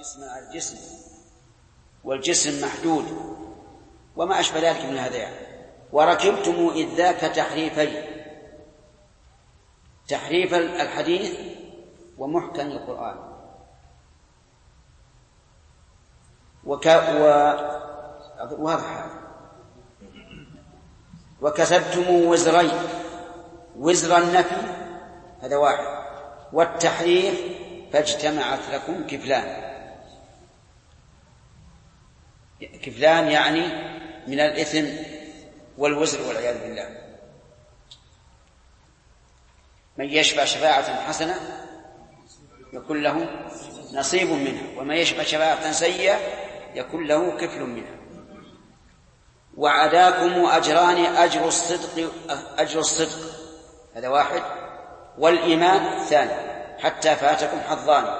جسما على الجسم، والجسم محدود وما أشبه ذلك من هذا يعني. وركبتم إذ ذاك تحريفين، تحريف الحديث ومحكم القرآن. وكسبتم وزرين، وزر النفي هذا واحد، والتحريف فاجتمعت لكم كفلان. كفلان يعني من الإثم والوزر والعياذ بالله. من يشفع شفاعة حسنة يكون له نصيب منها، ومن يشفع شفاعة سيئة يكون له كفل منها. وعداكم أجران، أجر الصدق هذا واحد، والإيمان ثاني، حتى فاتكم حظان.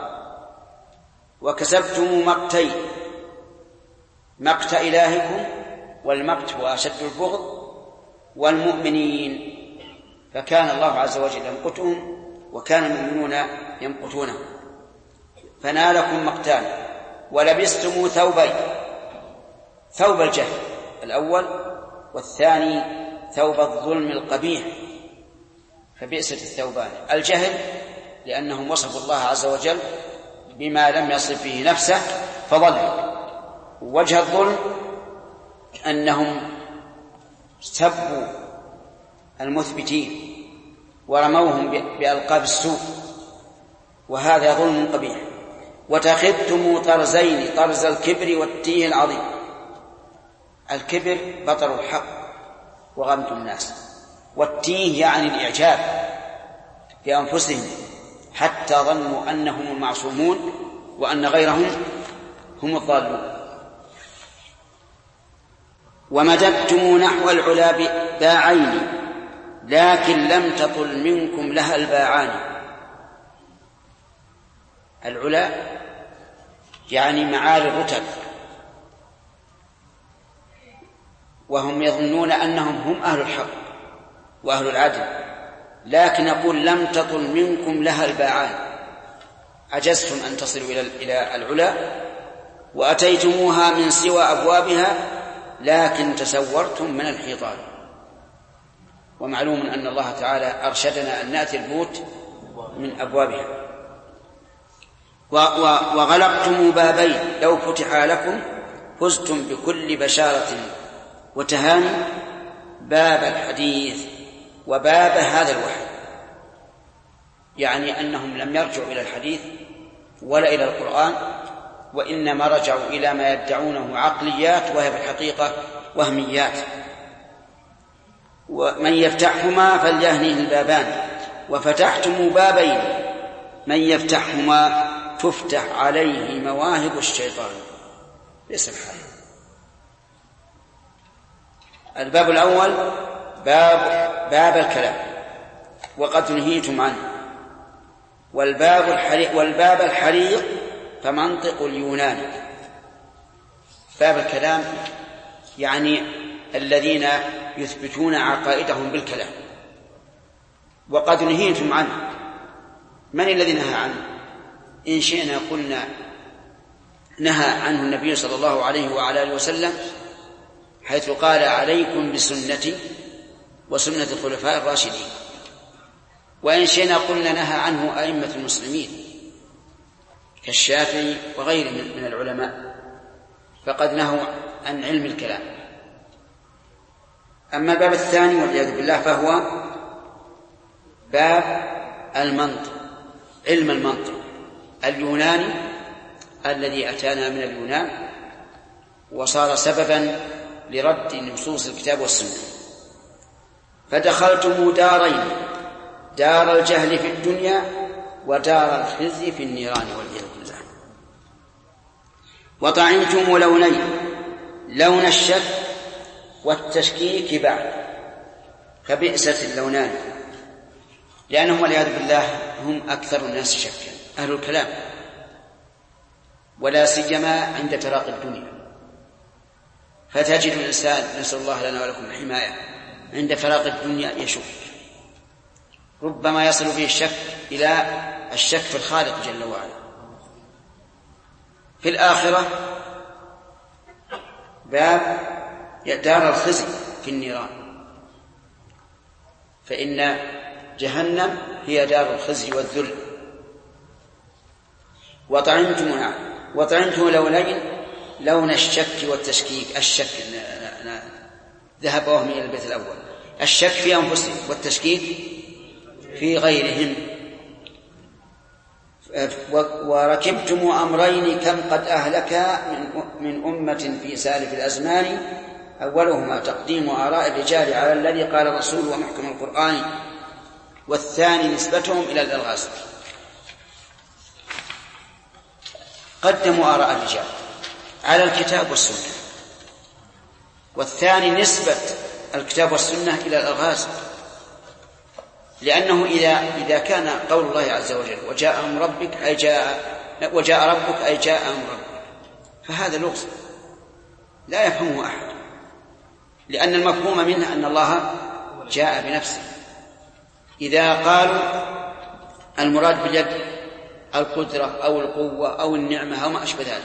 وكسبتم مقتين، مقت إلهكم، والمقت هو أشد البغض، والمؤمنين، فكان الله عز وجل يمقتهم وكان المؤمنون يمقتونه، فنالكم مقتان. ولبستم ثوبين، ثوب الجهل الأول، والثاني ثوب الظلم القبيح، فبئست الثوبان. الجهل لأنهم وصفوا الله عز وجل بما لم يصف به نفسه فضلوا. وجه الظلم أنهم سبوا المثبتين ورموهم بألقاب السوء، وهذا ظلم قبيح. وتخذتم طرزين، طرز الكبر والتيه العظيم. الكبر بطر الحق وغمط الناس، والتيه يعني الإعجاب بأنفسهم حتى ظنوا أنهم المعصومون وأن غيرهم هم الضالون. ومددتم نحو العلا باعين، لكن لم تطل منكم لها الباعان. العلا يعني معالي الرتب، وهم يظنون أنهم هم أهل الحق وأهل العدل، لكن أقول لم تطل منكم لها الباعان، عجزتم أن تصلوا إلى العلا، وأتيتموها من سوى أبوابها، لكن تسورتم من الحيطان. ومعلوم أن الله تعالى أرشدنا أن نأتي البيوت من أبوابها. وغلقتم بابين، لو فتح لكم فزتم بكل بشارة وتهاني، باب الحديث وباب هذا الوحي، يعني أنهم لم يرجعوا إلى الحديث ولا إلى القرآن، وإنما رجعوا إلى ما يدعونه عقليات وهي في الحقيقة وهميات. ومن يفتحهما فليهنيه البابان، وفتحتم بابين، من يفتحهما تفتح عليه مواهب الشيطان. ليس الحال. الباب الأول باب الكلام، وقد نهيتم عنه. والباب الحريق فمنطق اليونان. باب الكلام يعني الذين يثبتون عقائدهم بالكلام، وقد نهيتم عنه. من الذي نهى عنه؟ إن شئنا قلنا نهى عنه النبي صلى الله عليه وعلى آله وسلم، حيث قال عليكم بسنتي وسنة الخلفاء الراشدين. وإن شئنا قلنا نهى عنه أئمة المسلمين كالشافعي وغيره من العلماء، فقد نهوا عن علم الكلام. أما الباب الثاني والعياذ بالله فهو باب المنطق، علم المنطق اليوناني الذي أتانا من اليونان، وصار سببا لرد نصوص الكتاب والسنة. فدخلتم دارين، دار الجهل في الدنيا ودار الخزي في النيران والعياذ بالله. وطعمتم لونين، لون الشك والتشكيك بعد، فبئست اللونان، لأنهم والعياذ بالله هم أكثر الناس شكا، أهل الكلام، ولا سيما عند تراقي الدنيا. فتجد الإنسان، نسأل الله لنا ولكم الحماية، عند فراق الدنيا يشك، ربما يصل به الشك إلى الشك في الخالق جل وعلا. في الآخرة باب دار الخزي في النيران، فإن جهنم هي دار الخزي والذل. وطعمتم لونين، لون الشك والتشكيك. الشك ذهب وهم إلى البيت الأول، الشك في أنفسهم والتشكيك في غيرهم. وركبتم أمرين كم قد أهلك من أمة في سالف الأزمان، أولهما تقديم آراء الرجال على الذي قال الرسول ومحكم القرآن، والثاني نسبتهم إلى الألغاز. قدموا آراء الرجال على الكتاب والسنة، والثاني نسبة الكتاب والسنة إلى الألغاز، لأنه إذا كان قول الله عز وجل وجاء أمر ربك أي وجاء ربك أي جاء أمر ربك، فهذا لغز لا يفهمه أحد، لأن المفهوم منه أن الله جاء بنفسه. إذا قالوا المراد باليد القدرة أو القوة أو النعمة أو ما أشبه ذلك،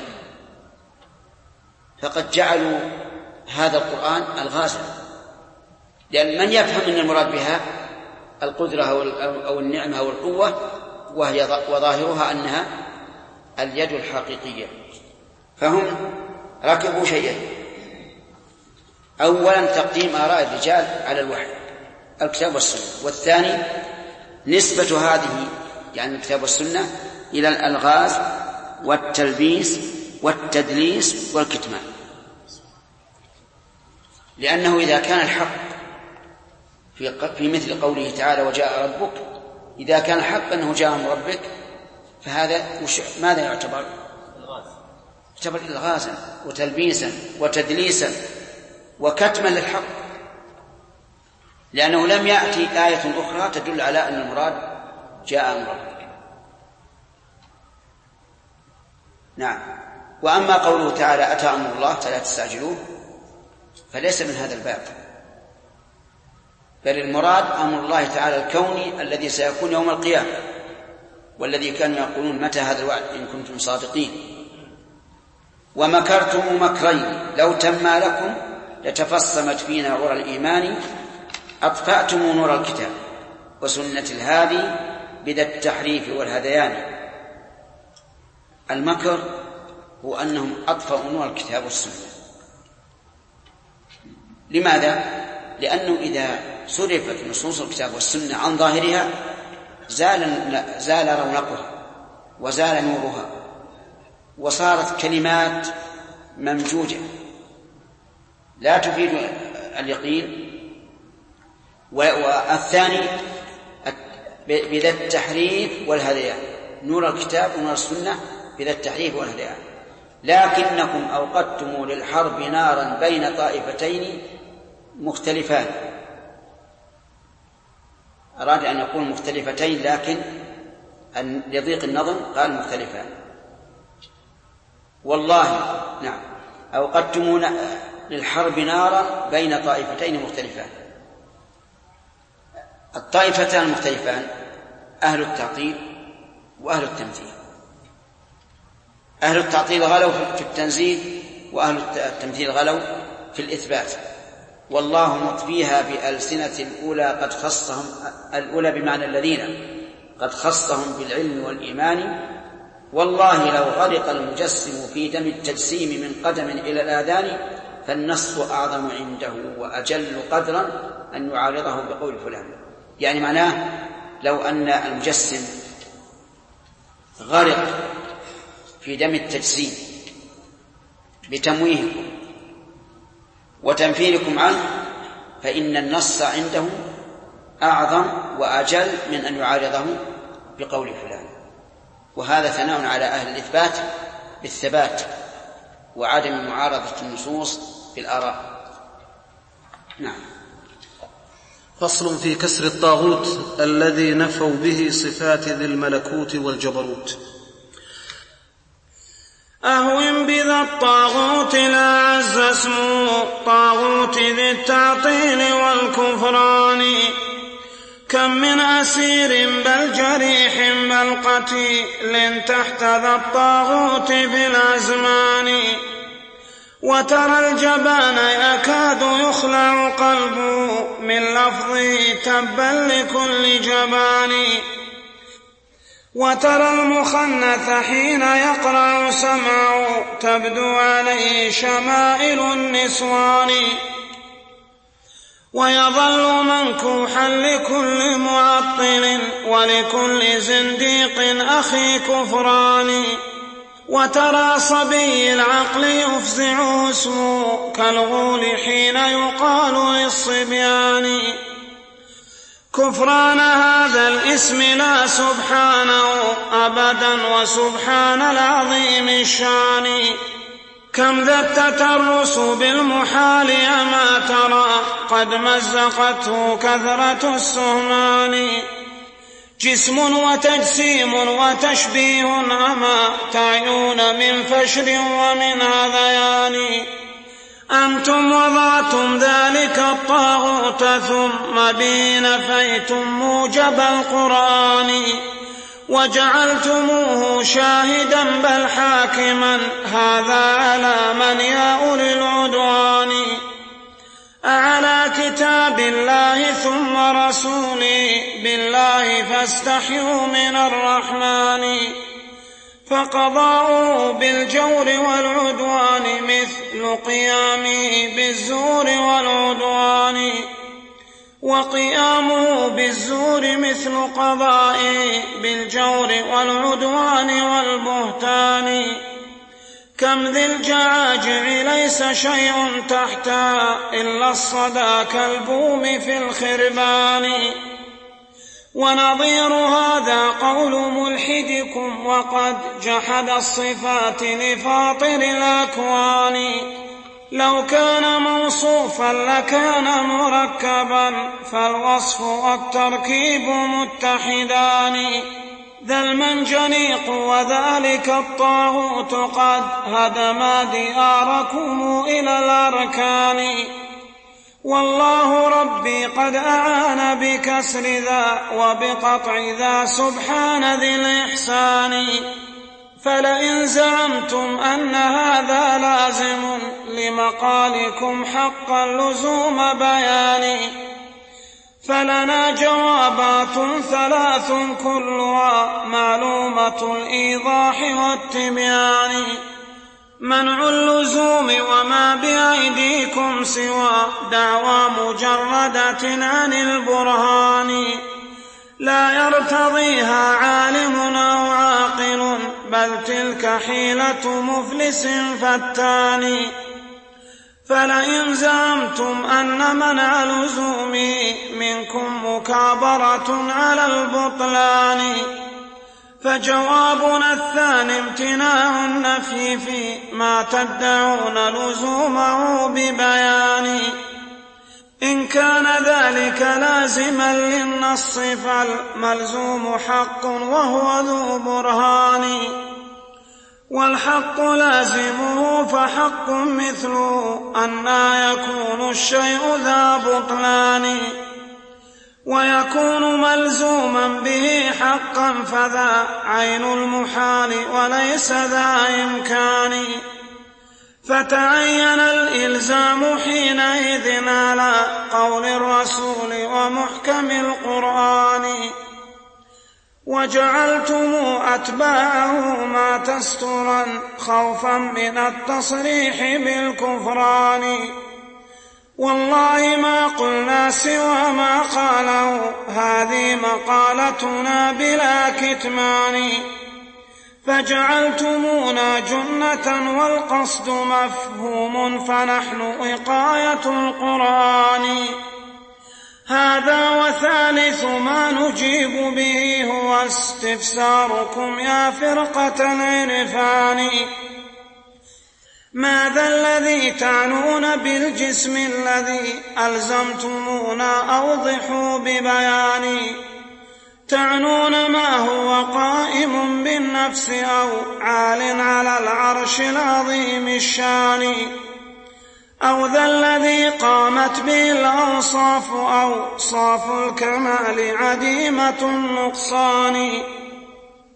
فقد جعلوا هذا القرآن ألغازا، لأن من يفهم أن المراد بها القدرة أو النعمة أو القوة وظاهرها أنها اليد الحقيقية، فهم ركبوا شيئين: أولا تقديم آراء الرجال على الوحي الكتاب والسنة، والثاني نسبة هذه يعني الكتاب والسنة إلى الألغاز والتلبيس والتدليس والكتمان. لأنه إذا كان الحق في مثل قوله تعالى وجاء ربك، إذا كان الحق أنه جاء من ربك، فهذا ماذا يعتبر؟ يعتبر إلغازا وتلبيسا وتدليسا وكتما للحق، لأنه لم يأتي آية أخرى تدل على أن المراد جاء من ربك. نعم. وأما قوله تعالى أتى أمر الله فلا تستعجلوه، فليس من هذا الباب، بل المراد أمر الله تعالى الكوني الذي سيكون يوم القيامة، والذي كانوا يقولون متى هذا الوعد إن كنتم صادقين. ومكرتم مكرين لو تما لكم لتفصمت فينا نور الإيمان، أطفأتم نور الكتاب وسنة الهادي بذا التحريف والهذيان. المكر هو أنهم أطفأوا نور الكتاب والسنة. لماذا؟ لأنه إذا صرفت نصوص الكتاب والسنة عن ظاهرها زال رونقها وزال نورها، وصارت كلمات ممجوجة لا تفيد اليقين. والثاني بذا التحريف والهذيان، نور الكتاب ونور السنة بذا التحريف والهذيان. لكنكم أوقدتم للحرب نارا بين طائفتين مختلفان. أراد أن يقول مختلفتين، لكن لضيق النظم قال مختلفان. والله نعم أوقدتم للحرب نارا بين طائفتين مختلفان. الطائفتان المختلفان أهل التعطيل وأهل التمثيل. أهل التعطيل غلوا في التنزيل، وأهل التمثيل غلوا في الإثبات. والله مطفيها بألسنة الأولى قد خصهم، الأولى بمعنى الذين قد خصهم بالعلم والإيمان. والله لو غرق المجسم في دم التجسيم من قدم إلى الآذان، فالنص أعظم عنده وأجل قدرا أن يعارضه بقول فلان. يعني معناه لو أن المجسم غرق في دم التجسيم بتمويهكم وتنفيركم عنه، فإن النص عنده أعظم وأجل من أن يعارضه بقول فلان. وهذا ثناء على أهل الإثبات بالثبات وعدم معارضة النصوص بالآراء. نعم. فصل في كسر الطاغوت الذي نفوا به صفات ذي الملكوت والجبروت. أهون بذا الطاغوت لا عز اسمه طاغوت ذي التعطيل والكفران، كم من أسير بل جريح بل من قتيل تحت ذا الطاغوت في الأزمان. وترى الجبان يكاد يخلع قلبه من لفظه تبا لكل جبان. وترى المخنث حين يقرع سمعه تبدو عليه شمائل النسوان. ويظل منكوحا لكل معطل ولكل زنديق أخي كفران. وترى صبي العقل يفزعه اسمه كالغول حين يقال للصبيان. كفران هذا الاسم لا سبحانه أبدا وسبحان العظيم الشان. كم ذا التترس بالمحال أما ترى قد مزقته كثرة السهمان. جسم وتجسيم وتشبيه أما تعيون من فشر ومن هذيان. أنتم وضعتم ذلك الطاغوت ثم به نفيتم موجب القرآن. وجعلتموه شاهدا بل حاكما هذا على من يا أولي العدوان. أعلى كتاب الله ثم رسوله بالله فاستحيوا من الرحمن. فقضاؤه بالجور والعدوان مثل قيامه بالزور والعدوان. وقيامه بالزور مثل قضائه بالجور والعدوان والبهتان. كم ذي الجعاجع ليس شيء تحتها إلا الصدى كالبوم في الخربان. ونظير هذا قول ملحدكم وقد جحد الصفات لفاطر الأكوان. لو كان موصوفا لكان مركبا فالوصف والتركيب متحدان. ذا المنجنيق وذلك الطاغوت قد هدم دياركم إلى الأركان. والله ربي قد أعان بكسر ذا وبقطع ذا سبحان ذي الإحسان. فلئن زعمتم أن هذا لازم لمقالكم حقا لزوم بيان فلنا جوابات ثلاث كلها معلومة الإيضاح والتبيان. منع اللزوم وما بأيديكم سوى دعوى مجردة عن البرهان لا يرتضيها عالم أو عاقل بل تلك حيلة مفلس فتان. فلئن زعمتم أن منع لزومه منكم مكابرة على البطلان فجوابنا الثاني امتناع النفي في ما تدعون لزومه ببيان. إن كان ذلك لازما للنص فالملزوم حق وهو ذو برهان والحق لازمه فحق مثله أن يكون الشيء ذا بطلان ويكون ملزوما به حقا فذا عين المحال وليس ذا إمكان. فتعين الإلزام حينئذ على قول الرسول ومحكم القرآن وجعلتم أتباعه ما تسترا خوفا من التصريح بالكفران. والله ما قلنا سوى ما قاله هذه مقالتنا بلا كتمان فجعلتمونا جنة والقصد مفهوم فنحن وقاية القرآن. هذا وثالث ما نجيب به هو استفساركم يا فرقة العرفان ماذا الذي تعنون بالجسم الذي ألزمتمونا أوضحوا ببيان. تعنون ما هو قائم بالنفس أو عال على العرش العظيم الشان أو ذا الذي قامت به الأوصاف أو صاف الكمال عديمة النقصان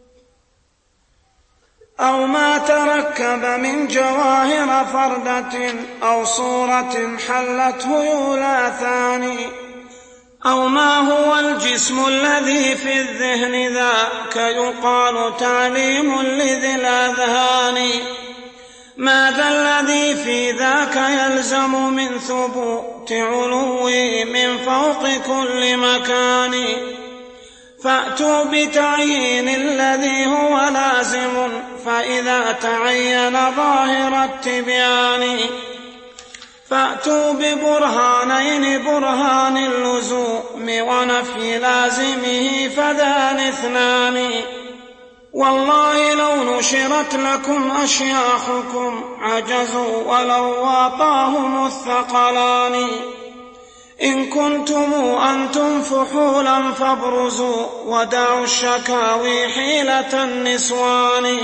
أو ما تركب من جواهر فردة أو صورة حلته يولاثان، أو ما هو الجسم الذي في الذهن ذاك يقال تعليم لذي الأذهان. ماذا الذي في ذاك يلزم من ثبوت علوي من فوق كل مكان؟ فأتوا بتعيين الذي هو لازم، فإذا تعين ظاهر التبيان. فأتوا ببرهانين، برهان اللزوم ونفي لازمه، فذان اثنان. والله لو نشرت لكم أشياخكم عجزوا ولو واطاهم الثقلان. إن كنتم أنتم فحولا فابرزوا ودعوا الشكاوي حيلة النسوان.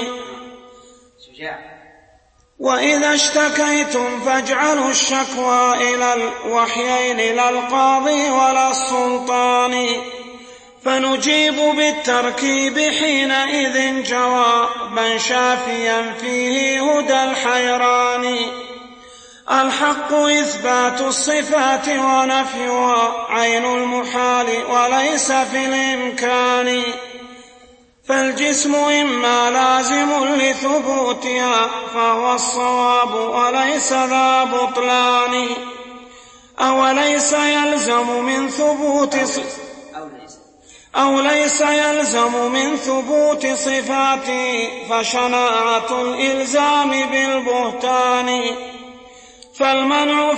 وإذا اشتكيتم فاجعلوا الشكوى إلى الوحيين لا القاضي ولا السلطان. فنجيب بالتركيب حينئذ جوابا شافيا فيه هدى الحيران. الحق إثبات الصفات ونفيها عين المحال وليس في الإمكان. فالجسم إما لازم لثبوتها فهو الصواب وليس ذا بطلان. أوليس يلزم من ثبوت صفاته فشناعة الإلزام بالبهتان. فالمنع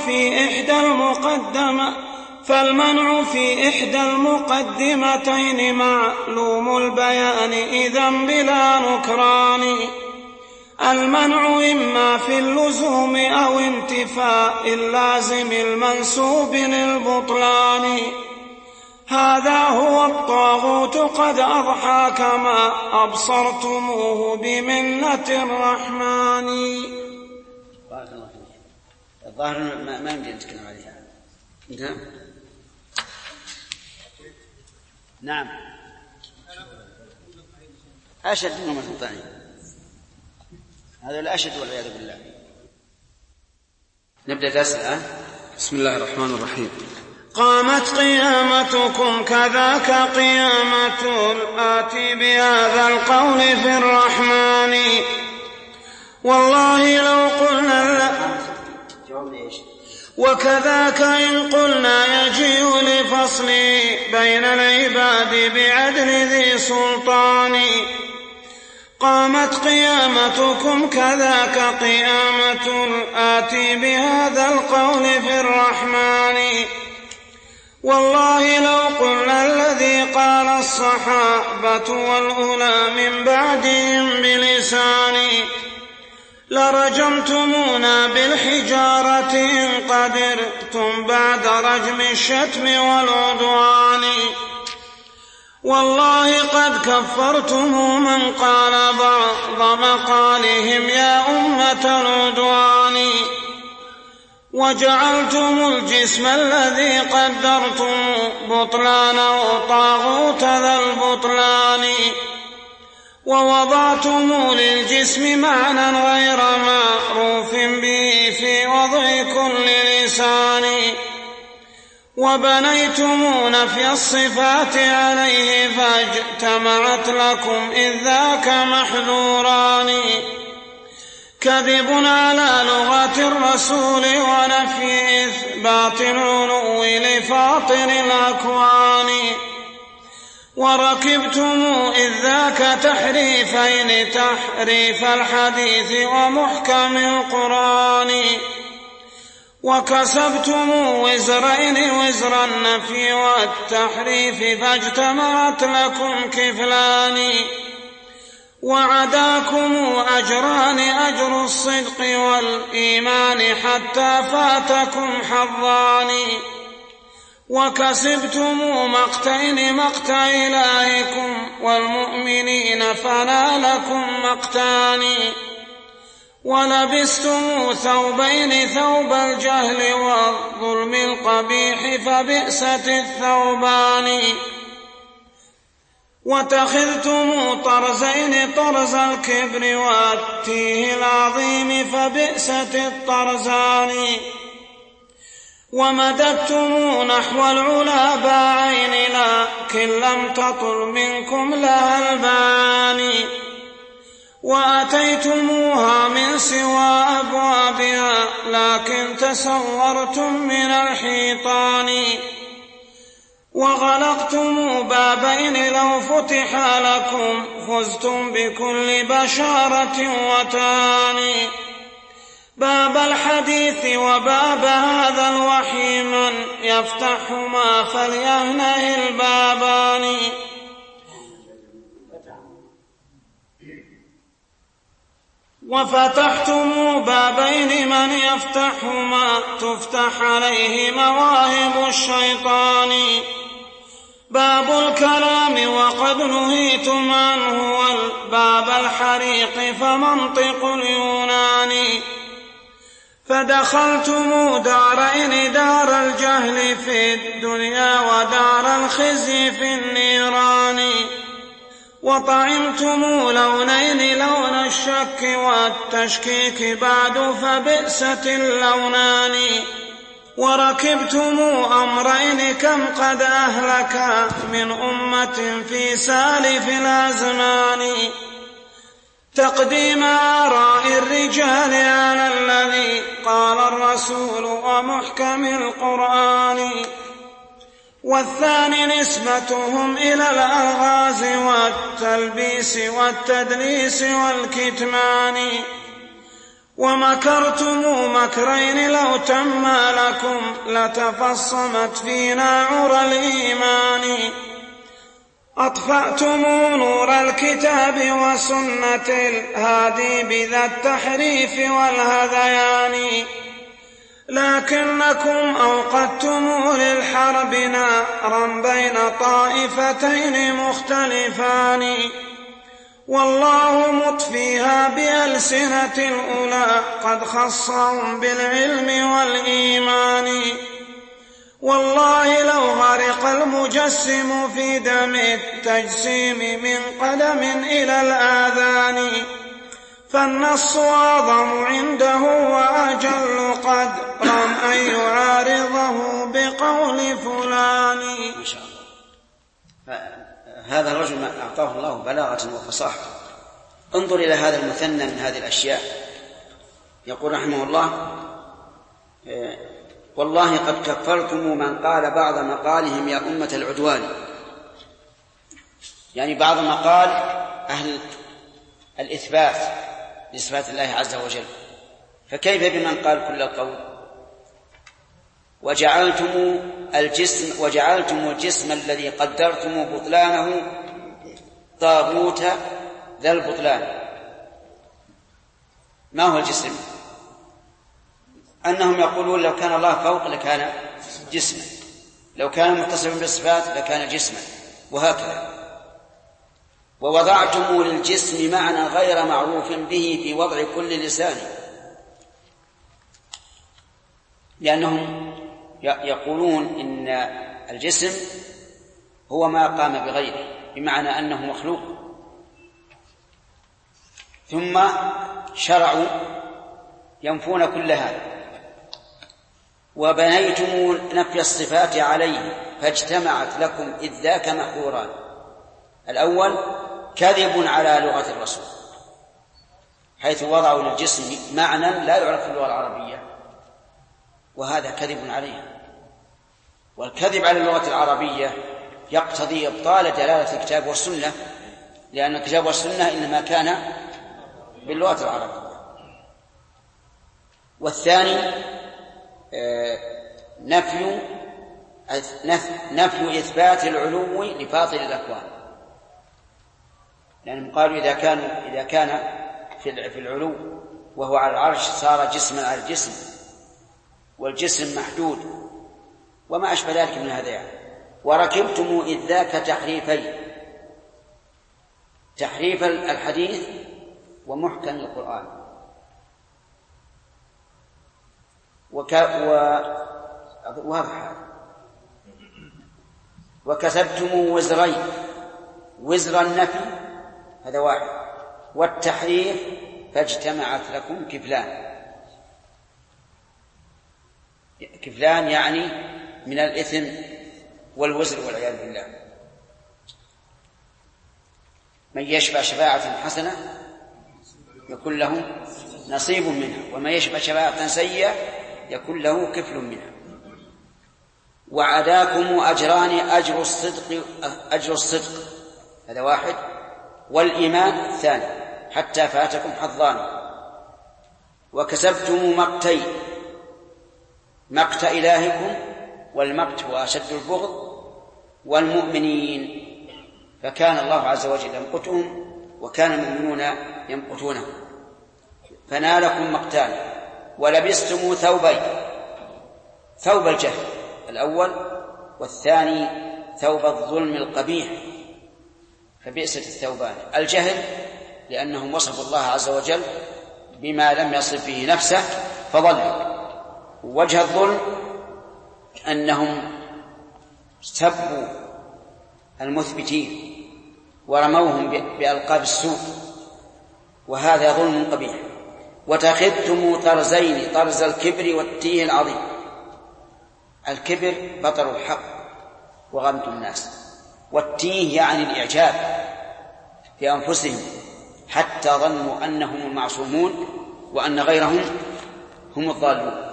في إحدى المقدمتين معلوم البيان إذا بلا نكران. المنع إما في اللزوم أو انتفاء اللازم المنسوب للبطلان. هذا هو الطاغوت قد أضحى كما أبصرتموه بمنة الرحمن. الظاهر ما يمكن نتكلم عليها. نعم أشد منهم الثاني، هذا الأشد والعياذ بالله. نبدأ درس الآن. بسم الله الرحمن الرحيم. قامت قيامتكم كذاك قيامة الآتي بهذا القول في الرحمن. والله لو قلنا وكذاك إن قلنا يجيء لفصل بين العباد بعدل ذي سلطان. قامت قيامتكم كذاك قيامة الآتي بهذا القول في الرحمن. والله لو قلنا الذي قال الصحابة والأولى من بعدهم بلساني لرجمتمونا بالحجارة إن قدرتم بعد رجم الشتم والعدوان. والله قد كفرتم من قال بعض مقالهم يا أمة العدوان. وجعلتم الجسم الذي قدرتم بطلانه طاغوت ذا البطلان. ووضعتم للجسم معنى غير معروف به في وضع كل لسان. وبنيتم نفي الصفات عليه فاجتمعت لكم إذ ذاك محذوران. كذب على لغة الرسول ونفي إثبات العلو لفاطر الأكوان. وركبتم إذ ذاك تحريفين تحريف الحديث ومحكم القرآن. وكسبتم وزرين وزر النفي والتحريف فاجتمعت لكم كفلان. وعداكم أجران أجر الصدق والإيمان حتى فاتكم حظان. وكسبتم مقتين مقت إلهكم والمؤمنين فنالكم مقتان. ولبستم ثوبين ثوب الجهل والظلم القبيح فبئست الثوبان. واتخذتم طرزين طرز الكبر والتيه العظيم فبئست الطرزان ومددتم نحو العلا باعين لكن لم تطل منكم لها الباني وأتيتموها من سوى أبوابها لكن تسورتم من الحيطان وغلقتم بابين لو فتح لكم فزتم بكل بشارة وتاني باب الحديث وباب هذا الوحي من يفتحهما فليهنه البابان وفتحتم بابين من يفتحهما تفتح عليه مواهب الشيطان باب الكلام وقد نهيتم عنه والباب الحريق فمنطق اليونان فدخلتم دارين دار الجهل في الدنيا ودار الخزي في النيران وطعمتم لونين لون الشك والتشكيك بعد فبئست اللونان وركبتم أمرين كم قد أهلك من أمة في سالف الأزمان تقديم آراء الرجال على الذي قال الرسول ومحكم القرآن والثاني نسبتهم إلى الألغاز والتلبيس والتدليس والكتمان ومكرتم مكرين لو تم لكم لتفصمت فينا عرى الإيمان أطفأتم نور الكتاب وسنة الهادي بذا التحريف والهذيان لكنكم أوقدتم للحرب نارا بين طائفتين مختلفان والله مطفيها بألسنة الأولى قد خصهم بالعلم والإيمان والله لو غرق المجسم في دم التجسيم من قدم إلى الآذان فالنص أعظم عنده وأجل قدرا أن يعارضه بقول فلان. ما شاء الله. هذا الرجل ما أعطاه الله بلاغة وفصاحة. انظر إلى هذا المثنى من هذه الأشياء. يقول رحمه الله: والله قد كفرتم من قال بعض مقالهم يا أمة العدوان، يعني بعض مقال أهل الإثبات لصفات الله عز وجل، فكيف بمن قال كل القول؟ وجعلتم الجسم الذي قدرتم بطلانه طاغوت ذا البطلان. ما هو الجسم؟ أنهم يقولون لو كان الله فوق لكان جسما، لو كان متصفا بالصفات لكان جسما، وهكذا. ووضعتم للجسم معنى غير معروف به في وضع كل لسان، لأنهم يقولون إن الجسم هو ما قام بغيره، بمعنى أنه مخلوق. ثم شرعوا ينفون كل هذا، وبنيتم نفي الصفات عليه فاجتمعت لكم إذ ذاك محظوران. الأول كذب على لغة الرسول، حيث وضعوا للجسم معنى لا يعرف في اللغة العربية، وهذا كذب عليه. والكذب على اللغة العربية يقتضي إبطال دلالة الكتاب والسنة، لأن الكتاب والسنة إنما كان باللغة العربية. والثاني نفي إثبات العلو لفاضل الأكوان، لأنهم قالوا إذا كان في العلو وهو على العرش صار جسما على الجسم، والجسم محدود وما أشبه ذلك من هذا يعني. وركبتم إذ ذاك تحريفين: تحريف الحديث ومحكم القرآن. وكسبتم وزرين وزر النفي هذا واحد، والتحريف فاجتمعت لكم كفلان. كفلان يعني من الإثم والوزر والعياذ بالله. من يشفع شفاعة حسنة يكون له نصيب منها، ومن يشفع شفاعة سيئة يكون له كفل منها. وعداكم أجران، أجر الصدق هذا واحد، والإيمان الثاني، حتى فاتكم حظان. وكسبتم مقتين، مقت إلهكم، والمقت هو أشد البغض، والمؤمنين، فكان الله عز وجل يمقتهم وكان المؤمنون يمقتونه، فنالكم مقتان. ولبستم ثوبين، ثوب الجهل الأول، والثاني ثوب الظلم القبيح، فبئست الثوبان. الجهل لأنهم وصفوا الله عز وجل بما لم يصف به نفسه فضلوا. وجه الظلم أنهم سبوا المثبتين ورموهم بألقاب السوء، وهذا ظلم قبيح. وتخذتم طرزين، طرز الكبر والتيه العظيم. الكبر بطر الحق وغمط الناس، والتيه يعني الإعجاب في أنفسهم حتى ظنوا أنهم المعصومون وأن غيرهم هم الضالون.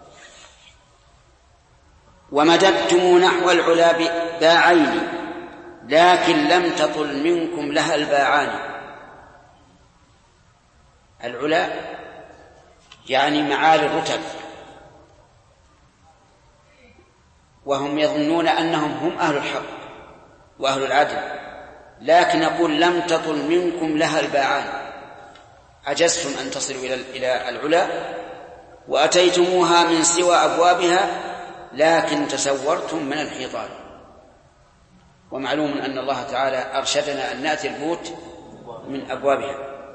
ومددتم نحو العلا باعين، لكن لم تطل منكم لها الباعان. العلا يعني معالي الرتب، وهم يظنون أنهم هم أهل الحق وأهل العدل، لكن أقول لم تطل منكم لها الباعان، عجزتم أن تصلوا إلى العلا وأتيتموها من سوى أبوابها، لكن تسورتم من الحيطان. ومعلوم أن الله تعالى أرشدنا أن نأتي البيوت من أبوابها.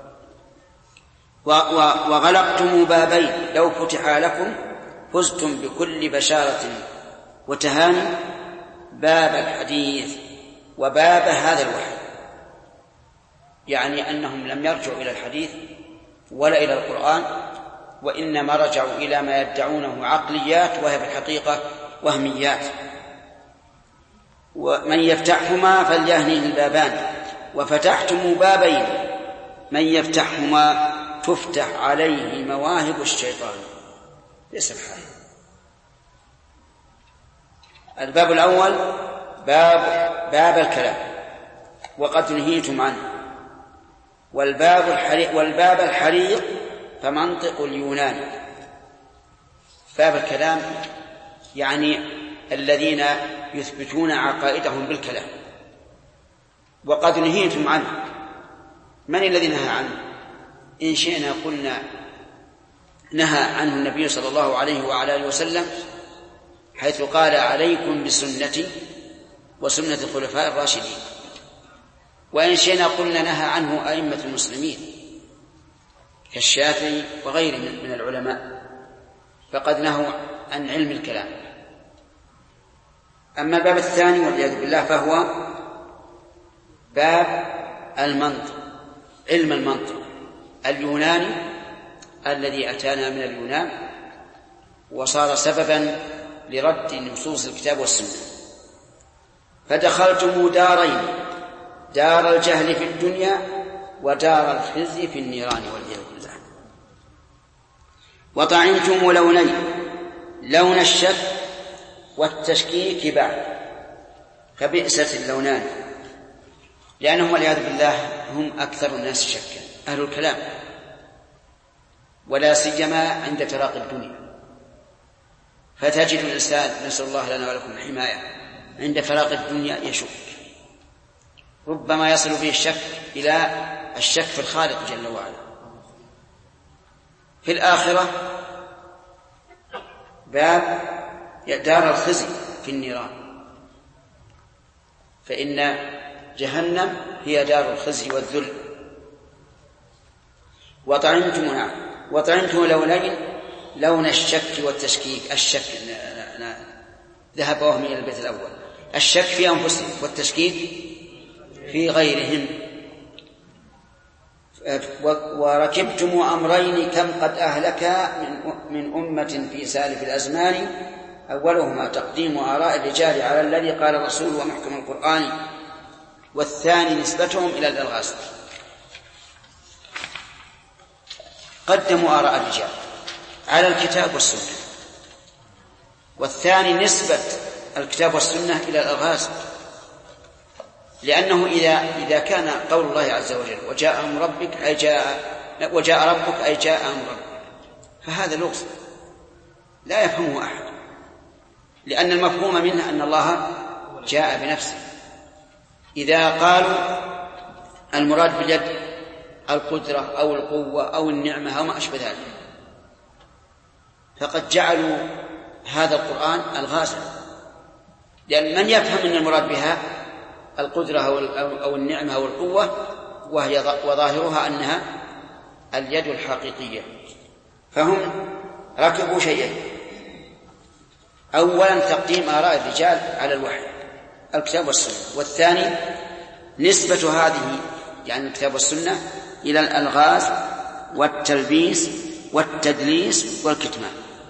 وغلقتم بابين، لو فتح لكم فزتم بكل بشارة وتهاني، باب الحديث وباب هذا الوحي، يعني أنهم لم يرجعوا إلى الحديث ولا إلى القرآن، وإنما رجعوا إلى ما يدعونه عقليات وهي بالحقيقة وهميات. ومن يفتحهما فليهنه البابان، وفتحتم بابين، من يفتحهما تفتح عليه مواهب الشيطان. ليس الحال. الباب الأول باب الكلام، وقد نهيتم عنه. والباب الحريق فمنطق اليونان. باب الكلام يعني الذين يثبتون عقائدهم بالكلام، وقد نهيتم عنه. من الذي نهى عنه؟ إن شئنا قلنا نهى عنه النبي صلى الله عليه وعلى آله وسلم، حيث قال عليكم بسنتي وسنة الخلفاء الراشدين. وإن شئنا قلنا نهى عنه أئمة المسلمين كالشافعي وغيره من العلماء، فقد نهوا عن علم الكلام. أما الباب الثاني والعياذ بالله فهو باب المنطق، علم المنطق اليوناني الذي أتانا من اليونان وصار سببا لرد نصوص الكتاب والسنة. فدخلتم دارين، دار الجهل في الدنيا ودار الخزي في النيران والعياذ بالله. وطعمتم لونين، لون الشك والتشكيك بعد، فبئست اللونان، لأنهم والعياذ بالله هم أكثر الناس شكا، أهل الكلام، ولا سيما عند فراق الدنيا. فتجد الإنسان، نسأل الله لنا ولكم الحماية، عند فراق الدنيا يشك، ربما يصل به الشك إلى الشك في الخالق جل وعلا. في الآخرة باب دار الخزي في النيران، فإن جهنم هي دار الخزي والذل. وطعمتم لونين، لون الشك والتشكيك. الشك ذهب وهم إلى البيت الأول، الشك في أنفسهم، والتشكيك في غيرهم. وركبتم أمرين كم قد أهلك من أمة في سالف الأزمان، أولهما تقديم آراء الرجال على الذي قال الرسول ومحكم القرآن، والثاني نسبتهم إلى الألغاز. قدموا آراء الرجال على الكتاب والسنة، والثاني نسبة الكتاب والسنة إلى الألغاز، لأنه إذا كان قول الله عز وجل وجاء أمر ربك أي وجاء ربك أي جاء أمر ربك، فهذا لغز لا يفهمه أحد، لأن المفهوم منه أن الله جاء بنفسه. إذا قالوا المراد باليد القدرة أو القوة أو النعمة أو ما أشبه ذلك، فقد جعلوا هذا القرآن ألغازا، لأن من يفهم أن المراد بها القدرة أو النعمة أو القوة وظاهرها أنها اليد الحقيقية. فهم ركبوا شيئين: أولا تقديم آراء الرجال على الوحي الكتاب والسنة، والثاني نسبة هذه يعني الكتاب والسنة إلى الألغاز والتلبيس والتدليس والكتمان.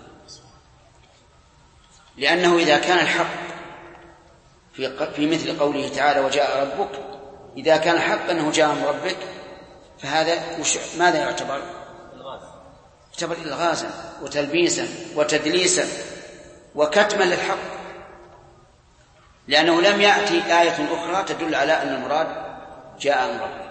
لأنه إذا كان الحق في مثل قوله تعالى وجاء ربك، إذا كان الحق أنه جاء من ربك، فهذا ماذا يعتبر؟ يعتبر إلغازا وتلبيسا وتدليسا وكتما للحق، لأنه لم يأتي آية أخرى تدل على أن المراد جاء من ربك.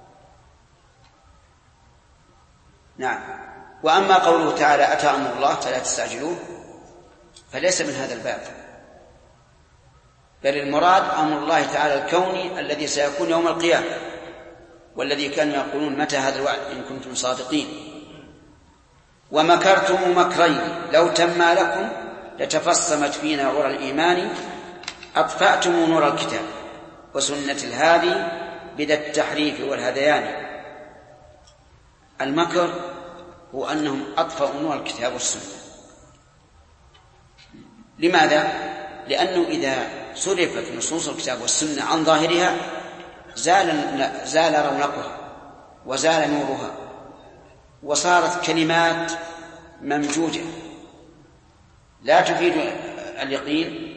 نعم. وأما قوله تعالى أتى أمر الله فلا تستعجلوه، فليس من هذا الباب، بل المراد أمر الله تعالى الكوني الذي سيكون يوم القيامة، والذي كانوا يقولون متى هذا الوعد إن كنتم صادقين. ومكرتم مكرين لو تما لكم لتفصمت فينا عرى الإيمان، أطفأتم نور الكتاب وسنة الهادي بذا التحريف والهذيان. المكر هو أنهم أطفأوا نور الكتاب والسنة. لماذا؟ لأنه إذا صرفت نصوص الكتاب والسنة عن ظاهرها زال رونقها وزال نورها، وصارت كلمات ممجوجة لا تفيد اليقين.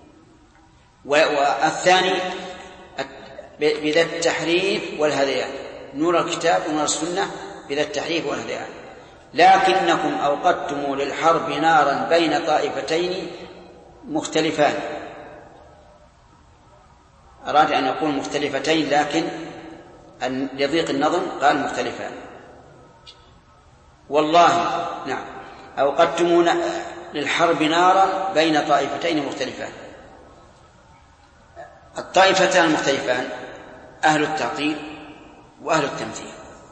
والثاني بذا التحريف والهذيان، نور الكتاب ونور السنة بذا التحريف والهذيان. لكنكم أوقدتم للحرب نارا بين طائفتين مختلفان. أراد أن يقول مختلفتين، لكن لضيق النظم قال مختلفان. والله نعم أوقدتم للحرب نارا بين طائفتين مختلفان. الطائفتان المختلفان أهل التعطيل وأهل التمثيل.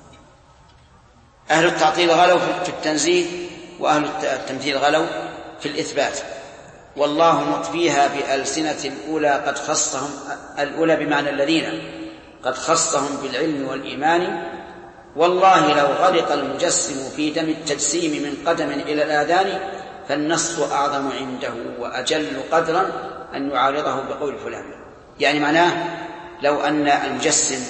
أهل التعطيل غلوا في التنزيه، وأهل التمثيل غلوا في الإثبات. والله مطفيها بألسنة الأولى قد خصهم، الأولى بمعنى الذين قد خصهم بالعلم والإيمان. والله لو غرق المجسم في دم التجسيم من قدم إلى الآذان، فالنص أعظم عنده وأجل قدرا أن يعارضه بقول فلان. يعني معناه لو أن المجسم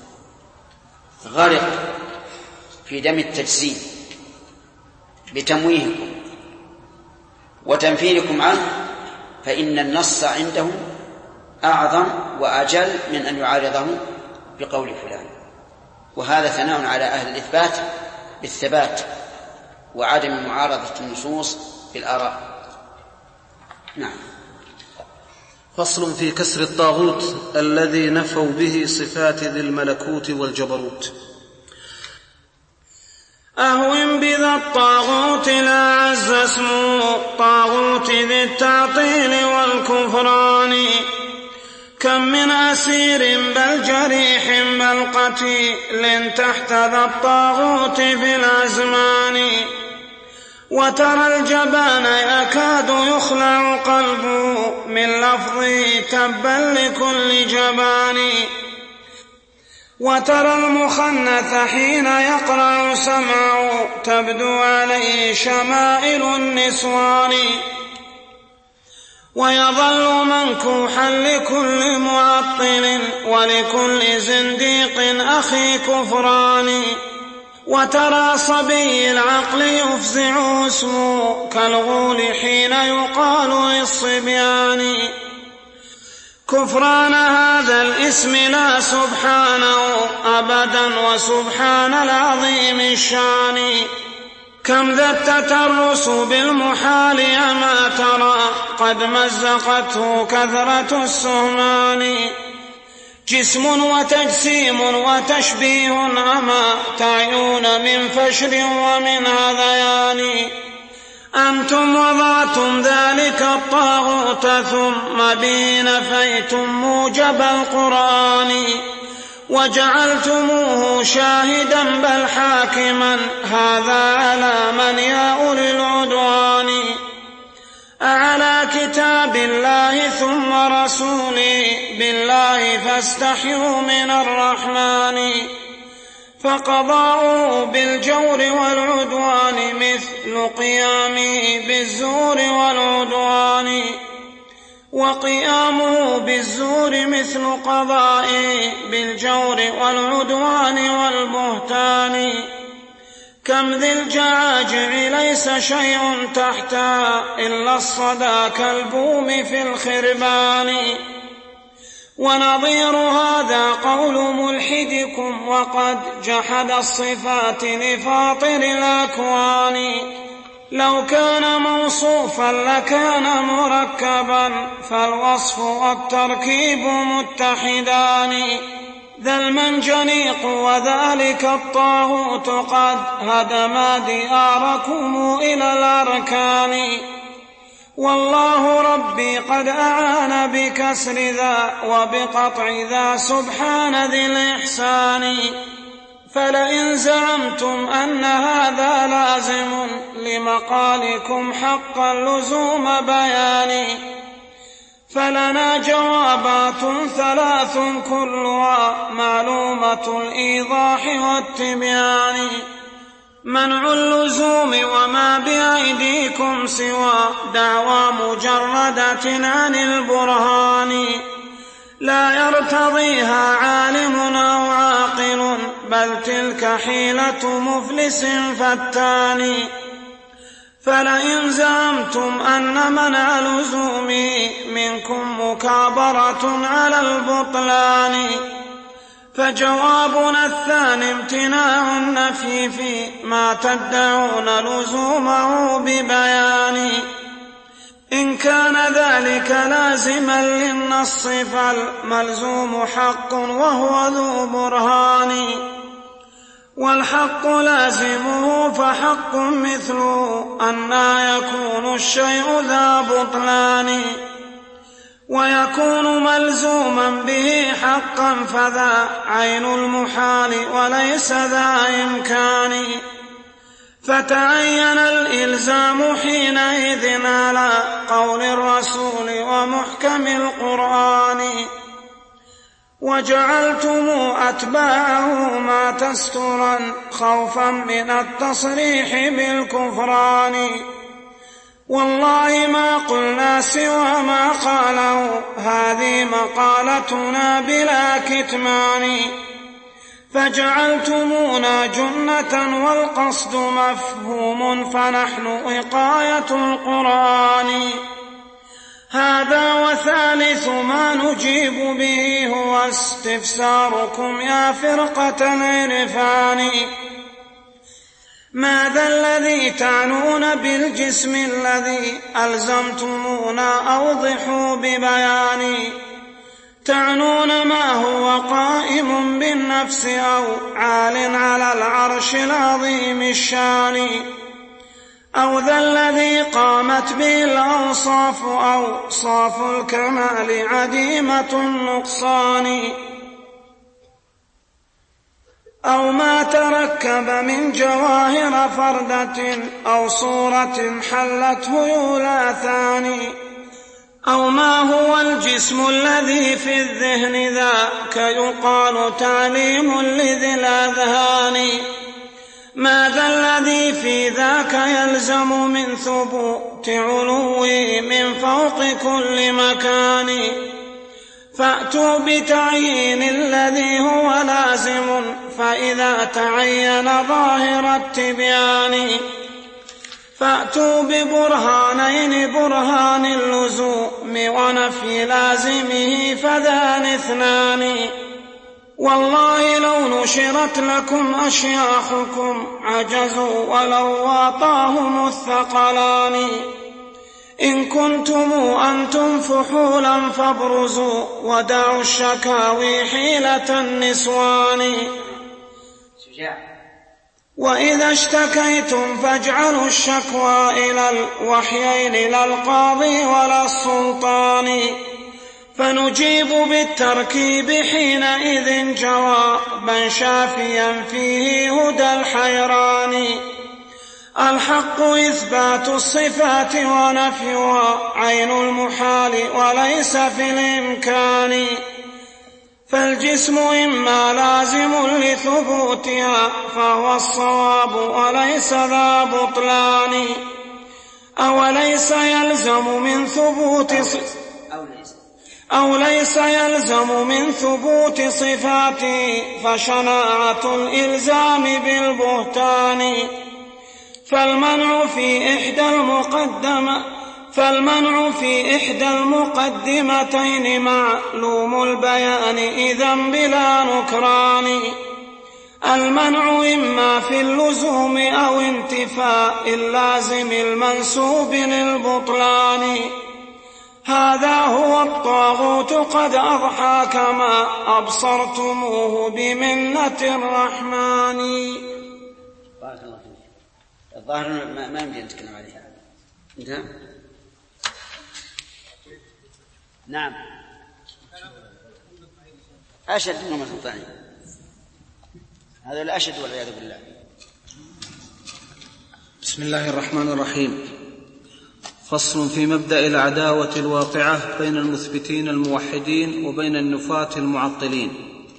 غرق في دم التجسيم بتمويهكم وتنفيركم عنه، فإن النص عندهم أعظم وأجل من أن يعارضه بقول فلان. وهذا ثناء على أهل الإثبات بالثبات وعدم معارضة النصوص بالآراء. نعم. فصل في كسر الطاغوت الذي نفوا به صفات ذي الملكوت والجبروت. أهون بذا الطاغوت لا عز اسمه طاغوت ذي التعطيل والكفران، كم من أسير بل جريح بل قتيل تحت ذا الطاغوت في الأزمان. وترى الجبان يكاد يخلع قلبه من لفظه تبا لكل جبان. وترى المخنث حين يقرع سمعه تبدو عليه شمائل النسوان. ويظل منكوحا لكل معطل ولكل زنديق أخي كفران. وترى صبي العقل يفزع اسمه كالغول حين يقال للصبيان. كفران هذا الاسم لا سبحانه أبدا وسبحان العظيم الشان. كم ذا التترس بالمحال أما ترى قد مزقته كثرة السهمان. جسم وتجسيم وتشبيه أما تعيون من فشر ومن هذيان. أنتم وضعتم ذلك الطاغوت ثم به نفيتم موجب القرآن. وجعلتموه شاهدا بل حاكما هذا على من يا أولي العدوان. أعلى كتاب الله ثم رسوله بالله فاستحيوا من الرحمن. فقضاؤه بالجور والعدوان مثل قيامه بالزور والعدوان. وقيامه بالزور مثل قضائه بالجور والعدوان والبهتان. كم ذي الجعاجع ليس شيء تحتها إلا الصدى كالبوم في الخربان. ونظير هذا قول ملحدكم وقد جحد الصفات لفاطر الأكوان. لو كان موصوفا لكان مركبا فالوصف والتركيب متحدان. ذا المنجنيق وذلك الطاغوت قد هدما دياركم إلى الأركان. والله ربي قد أعان بكسر ذا وبقطع ذا سبحان ذي الإحسان. فلئن زعمتم أن هذا لازم لمقالكم حقا لزوم بيان فلنا جوابات ثلاث كلها معلومة الإيضاح والتبيان. منع اللزوم وما بأيديكم سوى دعوى مجردة عن البرهان لا يرتضيها عالم أو عاقل بل تلك حيلة مفلس فتان. فلئن زعمتم أن منع لزومه منكم مكابرة على البطلان فجوابنا الثاني امتناع النفي فيما تدعون لزومه ببيان. إن كان ذلك لازما للنص فالملزوم حق وهو ذو برهان والحق لازمه فحق مثله أن يكون الشيء ذا بطلان ويكون ملزوما به حقا فذا عين المحال وليس ذا إمكان. فتعين الإلزام حينئذ على قول الرسول ومحكم القرآن وجعلتم أتباعه ما تسترا خوفا من التصريح بالكفران. والله ما قلنا سوى ما قاله هذه مقالتنا بلا كتمان فجعلتمونا جنة والقصد مفهوم فنحن وقاية القرآن. هذا وثالث ما نجيب به هو استفساركم يا فرقة العرفان ماذا الذي تعنون بالجسم الذي ألزمتمونا أوضحوا ببيان. تعنون ما هو قائم بالنفس أو عال على العرش العظيم الشان أو ذا الذي قامت به الأوصاف أوصاف الكمال عديمة النقصان أو ما تركب من جواهر فردة أو صورة حلته يولاثان أو ما هو الجسم الذي في الذهن ذاك يقال تعليم لذي الأذهان. ماذا الذي في ذاك يلزم من ثبوت ثبوت علوي من فوق كل مكان، فأتوا بتعيين الذي هو لازم، فإذا تعين ظاهر التبيان، فأتوا ببرهانين، برهان اللزوم ونفي لازمه، فذان اثنان. والله لو نشرت لكم أشياخكم عجزوا ولو واطاهم الثقلان. إن كنتم أنتم فحولا فابرزوا، ودعوا الشكاوي حيلة النسوان. وإذا اشتكيتم فاجعلوا الشكوى إلى الوحيين لا القاضي ولا السلطان، فنجيب بالتركيب حينئذ جوابا شافيا فيه هدى الحيران. الحق إثبات الصفات ونفيها عين المحال وليس في الإمكان، فالجسم إما لازم لثبوتها فهو الصواب وليس ذا بطلان، أوليس يلزم من ثبوت صفاته فشناعة الإلزام بالبهتان. فالمنع في إحدى المقدمتين معلوم البيان إذا بلا نكران. المنع إما في اللزوم أو انتفاء اللازم المنسوب للبطلان. هذا هو الطاغوت قد أضحى كما أبصرتموه بمنة الرحمن. بارك الله فيك. الظاهر ما يمكن نتكلم عليها. انتهى. نعم أشد منهم السلطاني، هذا الأشد والعياذ بالله. بسم الله الرحمن الرحيم. فصل في مبدأ العداوة الواقعة بين المثبتين الموحدين وبين النفاة المعطلين.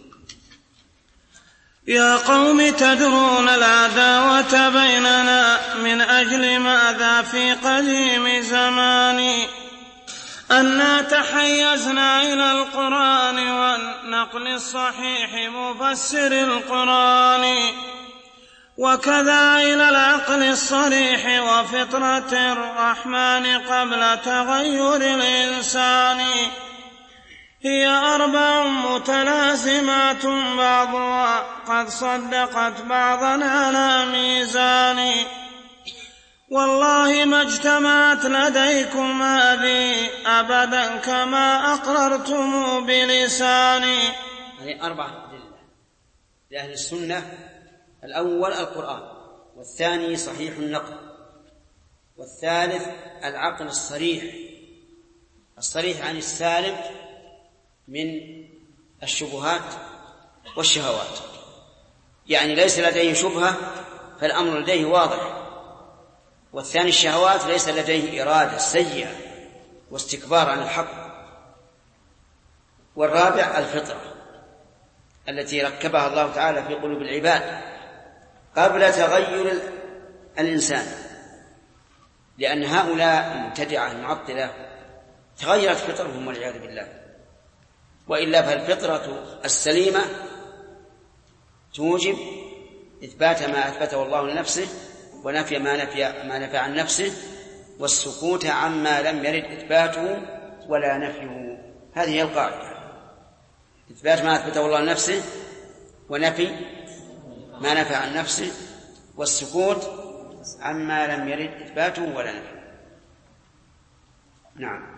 يا قوم تدرون العداوة بيننا من أجل ماذا في قديم زمان، أنا تحيزنا إلى القرآن والنقل الصحيح مفسر القرآن، وكذا إلى العقل الصريح وفطرة الرحمن قبل تغير الإنسان. هي أربع متلازمات بعضها قد صدقت بعضا على ميزان، والله ما اجتمعت لديكم هذه أبدا كما أقررتم بلساني. هذه أربعة أدلة لأهل السنة: الأول القرآن، والثاني صحيح النقل، والثالث العقل الصريح عن السالم من الشبهات والشهوات، يعني ليس لديه شبهة فالأمر لديه واضح. والثاني الشهوات ليس لديه إرادة سيئة واستكبار عن الحق. والرابع الفطرة التي ركبها الله تعالى في قلوب العباد قبل تغير الإنسان، لأن هؤلاء المبتدعة المعطلة تغيرت فطرهم والعياذ بالله، وإلا فالفطرة السليمة توجب إثبات ما أثبته الله لنفسه ونفي ما نفى عن نفسه، والسكوت عما لم يرد إثباته ولا نفيه. هذه هي القاعدة: إثبات ما أثبته الله لنفسه ونفي ما نفى عن نفسه، والسكوت عما لم يرد إثباته ولا نفيه. نعم.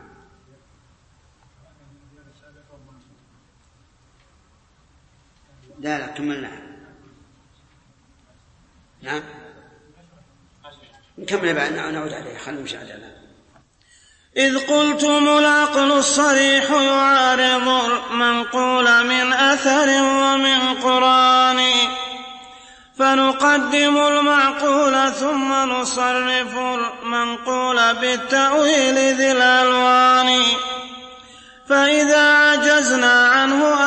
لا كملنا. نعم نكمل بعد نعود عليه. خلنا نمشي على إذ قلتم العقل الصريح يعارض المنقول من أثر ومن قرآن، فنقدم المعقول ثم نصرف المنقول بالتأويل ذي الألوان، فإذا عجزنا عنه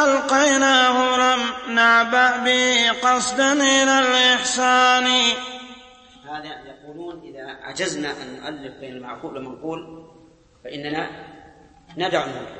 ألقيناه لم نعبأ به قصدا إلى الإحسان. هذا يقولون إذا عجزنا أن نؤلف بين المعقول والمنقول فإننا ندع المنقول،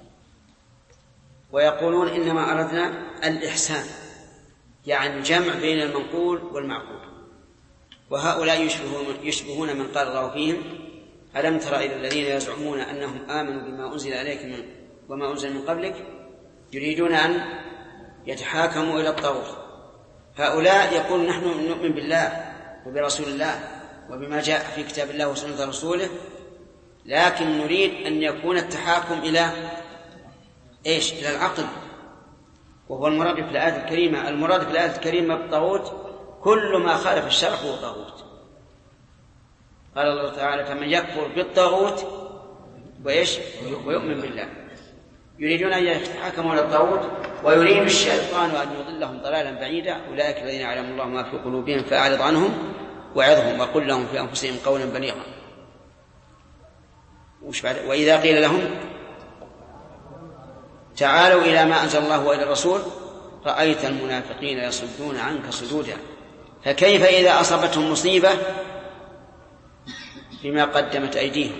ويقولون إنما أردنا الإحسان، يعني الجمع بين المنقول والمعقول. وهؤلاء يشبهون من قال الله فيهم: ألم تر إلى الذين يزعمون أنهم آمنوا بما أنزل عليك وما أنزل من قبلك يريدون أن يتحاكموا إلى الطاغوت. هؤلاء يقول: نحن نؤمن بالله وبرسول الله وبما جاء في كتاب الله وسنة رسوله، لكن نريد أن يكون التحاكم إلى إيش؟ إلى العقل، وهو المراد في الآية الكريمة. المراد في الآية الكريمة بالطاغوت كل ما خالف الشرع هو طاغوت. قال الله تعالى: فمن يكفر بالطاغوت وإيش؟ ويؤمن بالله. يريدون أن يتحاكموا إلى الطاغوت، ويريد الشيطان أن يضلهم ضلالا بعيدا. أولئك الذين يعلم الله ما في قلوبهم فأعرض عنهم وعظهم وقل لهم في أنفسهم قولا بليغا. وإذا قيل لهم تعالوا إلى ما أنزل الله وإلى الرسول رأيت المنافقين يصدون عنك صدودا. فكيف إذا أصابتهم مصيبة بما قدمت أيديهم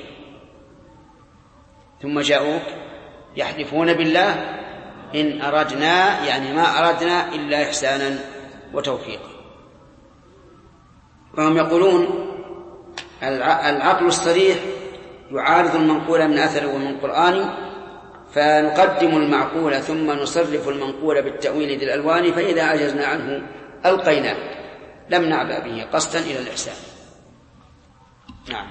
ثم جاءوك يحلفون بالله إن أردنا، يعني ما أردنا إلا إحسانا وتوفيقا. وهم يقولون العقل الصريح يعارض المنقول من أثر ومن قرآن، فنقدم المعقول ثم نصرف المنقول بالتأويل ذي الألوان، فإذا عجزنا عنه ألقينا لم نعبأ به قصدا إلى الإحسان. نعم.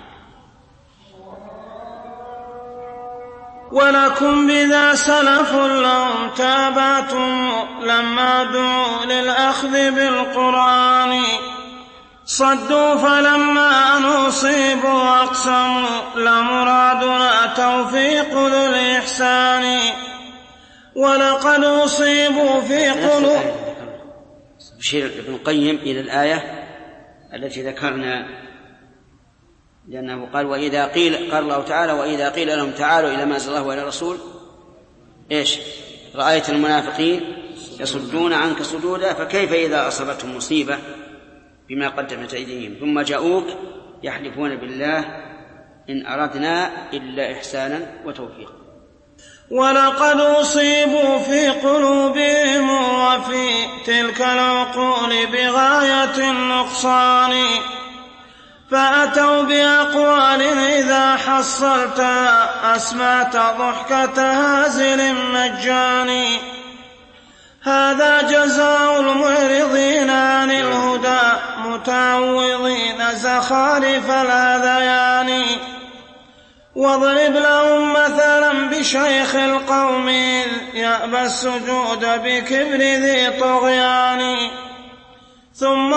ولكم بذا سلف لهم تابعتم لما دعوا للأخذ بالقرآن، صدوا فلما نصيبوا أقسموا لمرادنا توفيق ذو الإحسان. ولقد أصيبوا في قلوب. يشير ابن القيم إلى الآية التي ذكرنا، لأنه قال: وإذا قيل، قال الله تعالى: وإذا قيل لهم تعالوا إلى ما أنزل الله وإلى الرسول إيش؟ رأيت المنافقين يصدون عنك صدودا. فكيف إذا أصابتهم مصيبة بما قدمت أيديهم ثم جاءوك يحلفون بالله إن أردنا إلا إحسانا وتوفيقا. ولقد أصيبوا في قلوبهم وفي تلك العقول بغاية النقصان، فأتوا بأقوال إذا حصلتها أسمعت ضحكة هازل مجاني. هذا جزاء المعرضين عن الهدى متعوضين زخارف الأذيان. واضرب لهم مثلا بشيخ القوم يأبى السجود بكبر ذي طغيان، ثم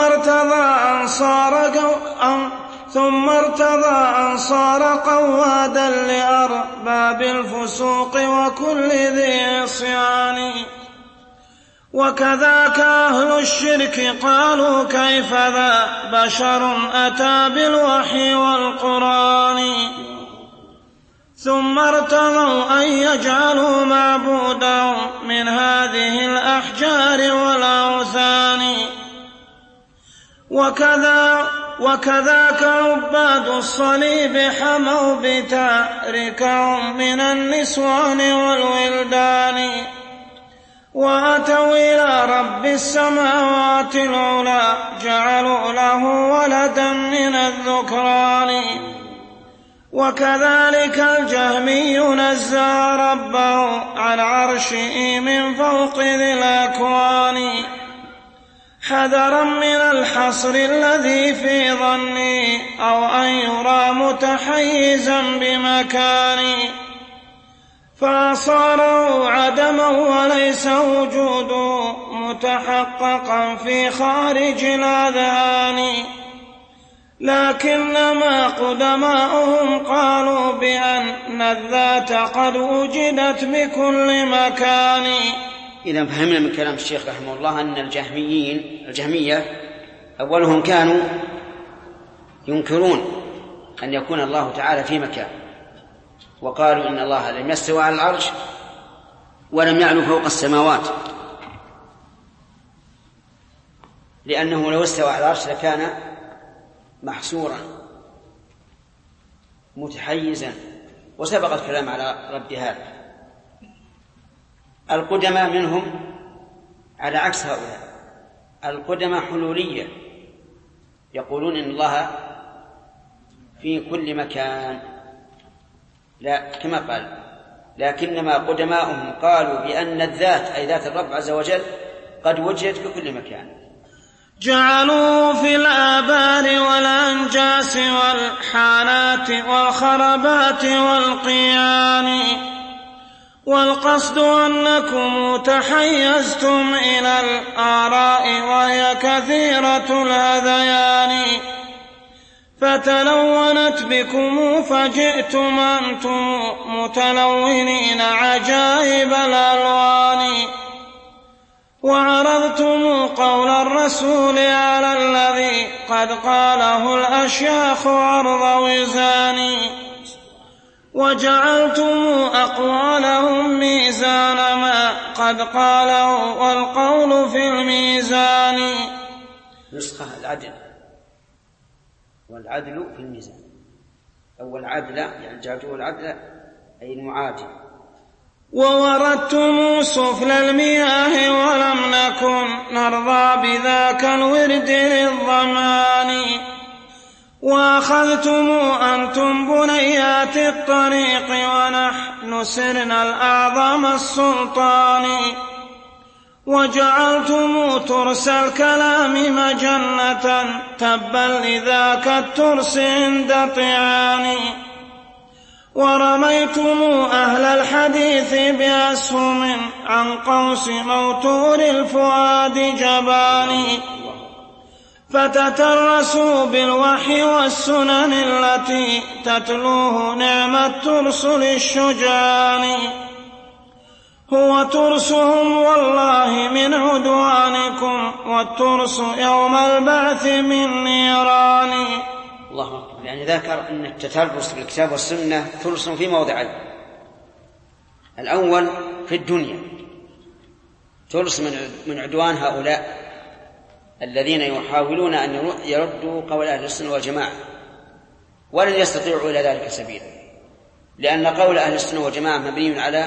ارتضى أنصار قوادا لأرباب الفسوق وكل ذي عصيان. وكذاك أهل الشرك قالوا كيف ذا بشر أتى بالوحي والقرآن، ثم ارتضوا أن يجعلوا معبودهم من هذه الأحجار والأوثان. وكذاك عباد الصليب حموا بتاركهم من النسوان والولدان، وأتوا إلى رب السماوات العلى جعلوا له ولدا من الذكران. وكذلك الجهمي نزه ربه عن عرشه من فوق ذي الأكوان، حذرا من الحصر الذي في ظني أو أن يرى متحيزا بمكان، فصاره عدما وليس وجوده متحققا في خارج الأذهان. لكنما قدماؤهم قالوا بأن الذات قد وجدت بكل مكان. إذا فهمنا من كلام الشيخ رحمه الله أن الجهمية أولهم كانوا ينكرون أن يكون الله تعالى في مكان، وقالوا إن الله لم يستوى على العرش ولم يعلو فوق السماوات، لأنه لو استوى على العرش لكان محصورا متحيزا، وسبق الكلام على رد هذا. القدماء منهم على عكس هؤلاء، القدماء حلولية، يقولون إن الله في كل مكان، لا كما قال، لكنما قدماؤهم قالوا بأن الذات أي ذات الرب عز وجل قد وجدت في كل مكان. جعلوا في الآبار والأنجاس والحانات والخربات والقيان، والقصد أنكم تحيزتم إلى الآراء وهي كثيرة الهذيان، فتلونت بكم فجئتم أنتم متلونين عجائب الألوان، وعرضتم قول الرسول على الذي قد قاله الأشياخ عرض وزان، وجعلتم أقوالهم ميزان ما قد قاله والقول في الميزان. نسخة العدل، والعدل في الميزان، أو العدل يعني جعلته العدل أي المعادل. ووردتم سفل المياه ولم نكن نرضى بذاك الورد للظمان، وأخذتم أنتم بنيات الطريق ونحن سرنا الأعظم السلطان، وجعلتم ترس الكلام مجنة تبا لذاك الترس عند طعان، ورميتم أهل الحديث بأسهم عن قوس موتور الفؤاد جبان، فتترسوا بالوحي والسنن التي تتلوه نعم الترس للشجعان، هو ترسهم والله من عدوانكم، والترس يوم البعث من نيران. الله أكبر. يعني ذكر أن التترس بالكتاب والسنة ترس في موضعين: الأول في الدنيا ترس من عدوان هؤلاء الذين يحاولون أن يردوا قول أهل السنة والجماعة، ولن يستطيعوا إلى ذلك سبيلا، لأن قول أهل السنة والجماعة مبني على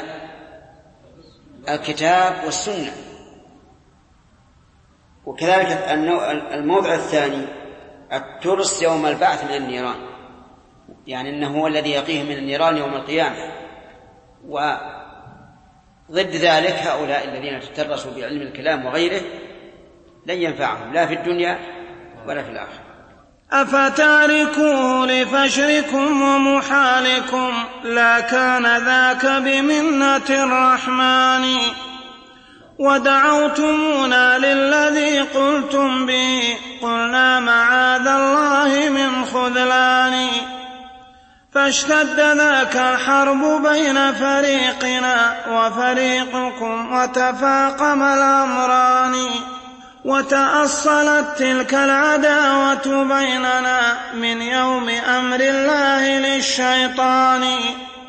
الكتاب والسنة. وكذلك الموضع الثاني الترس يوم البعث من النيران، يعني أنه هو الذي يقيه من النيران يوم القيامة. وضد ذلك هؤلاء الذين تترسوا بعلم الكلام وغيره لن ينفعهم لا في الدنيا ولا في الآخرة. أفتاركوه لفشركم ومحالكم لا كان ذاك بمنة الرحمن، ودعوتمونا للذي قلتم به قلنا معاذ الله من خذلان، فاشتد ذاك الحرب بين فريقنا وفريقكم وتفاقم الأمران، وتأصلت تلك العداوة بيننا من يوم أمر الله للشيطان،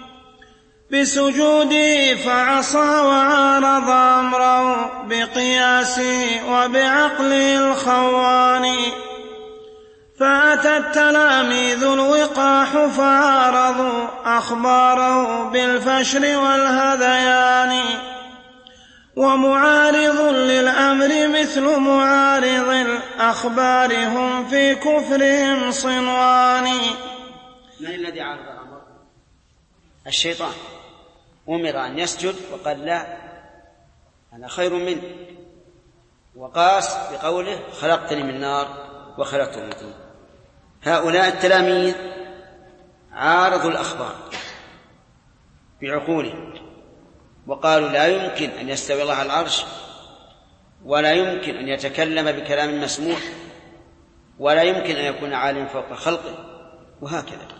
بسجوده فعصى وعارض أمره بقياسه وبعقله الخوان، فأتى التلاميذ الوقاح فعارضوا أخباره بالفشر والهذيان، ومعارض للأمر مثل معارض الأخبار هم في كفرهم صنوان. من الذي عارض الأمر؟ الشيطان، أمر أن يسجد وقال لا أنا خير منه، وقاس بقوله خلقتني من نار وخلقته من طين. هؤلاء التلاميذ عارضوا الأخبار بعقولهم وقالوا لا يمكن أن يستوي الله على العرش، ولا يمكن أن يتكلم بكلام مسموع، ولا يمكن أن يكون عالم فوق خلقه، وهكذا.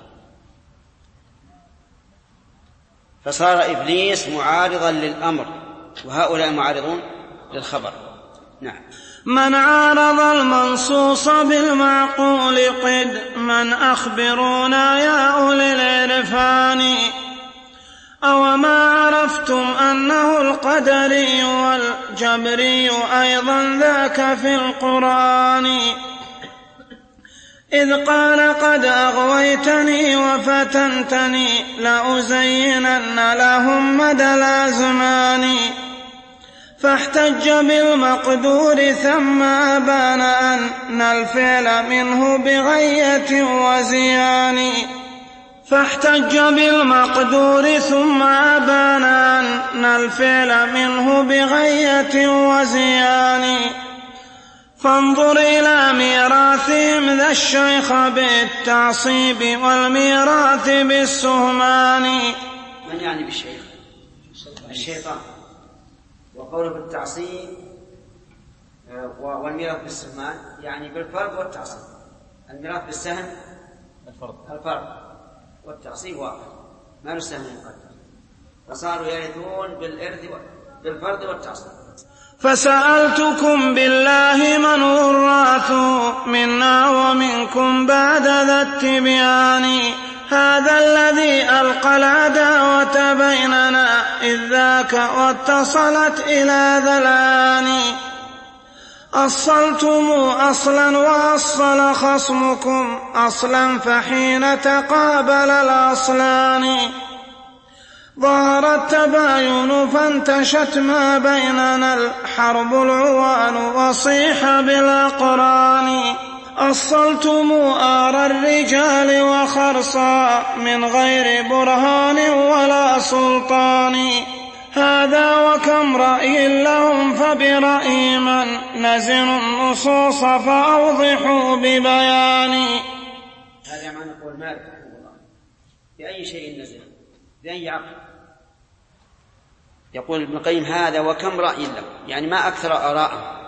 فصار إبليس معارضا للأمر وهؤلاء معارضون للخبر. نعم. من عارض المنصوص بالمعقول قد من أخبرونا يا أولي العرفان، أو ما عرفتم أنه القدري والجبري أيضا ذاك في القرآن، إذ قال قد أغويتني وفتنتني لأزينن لهم مدى الأزمان. فاحتج بالمقدور ثم أبان أن الفعل منه بغية وزيان. فاحتج بالمقدور ثم أبان أن الفعل منه بغية وزيان. فانظر إلى ميراثهم ذا الشيخ بالتعصيب والميراث بالسهمان. من يعني بالشيخ؟ الشيطان. وقوله بالتعصيب والميراث بالسهمان يعني بالفرض والتعصيب. الميراث بالسهم الفرض والتعصيب واحد، ما له سهم مقدر، فصاروا يرثون بالفرض والتعصيب. فسألتكم بالله من هو الراث منا ومنكم بعد ذا التبيان. هذا الذي ألقى العداوة بيننا إذ ذاك واتصلت إلى ذلان. أصلتم أصلا وأصل خصمكم أصلا فحين تقابل الأصلان ظهر التباين فانتشت ما بيننا الحرب العوان وصيح بالأقران. أصلتم آر الرجال وخرصا من غير برهان ولا سلطان. هذا وكم رأي لهم فبرأي من نزنوا النصوص فأوضحوا ببيان. هذا ما نقول مالك رحمه الله بأي شيء نزل بأي عقل. يقول ابن القيم هذا وكم رأي له، يعني ما أكثر آراءه،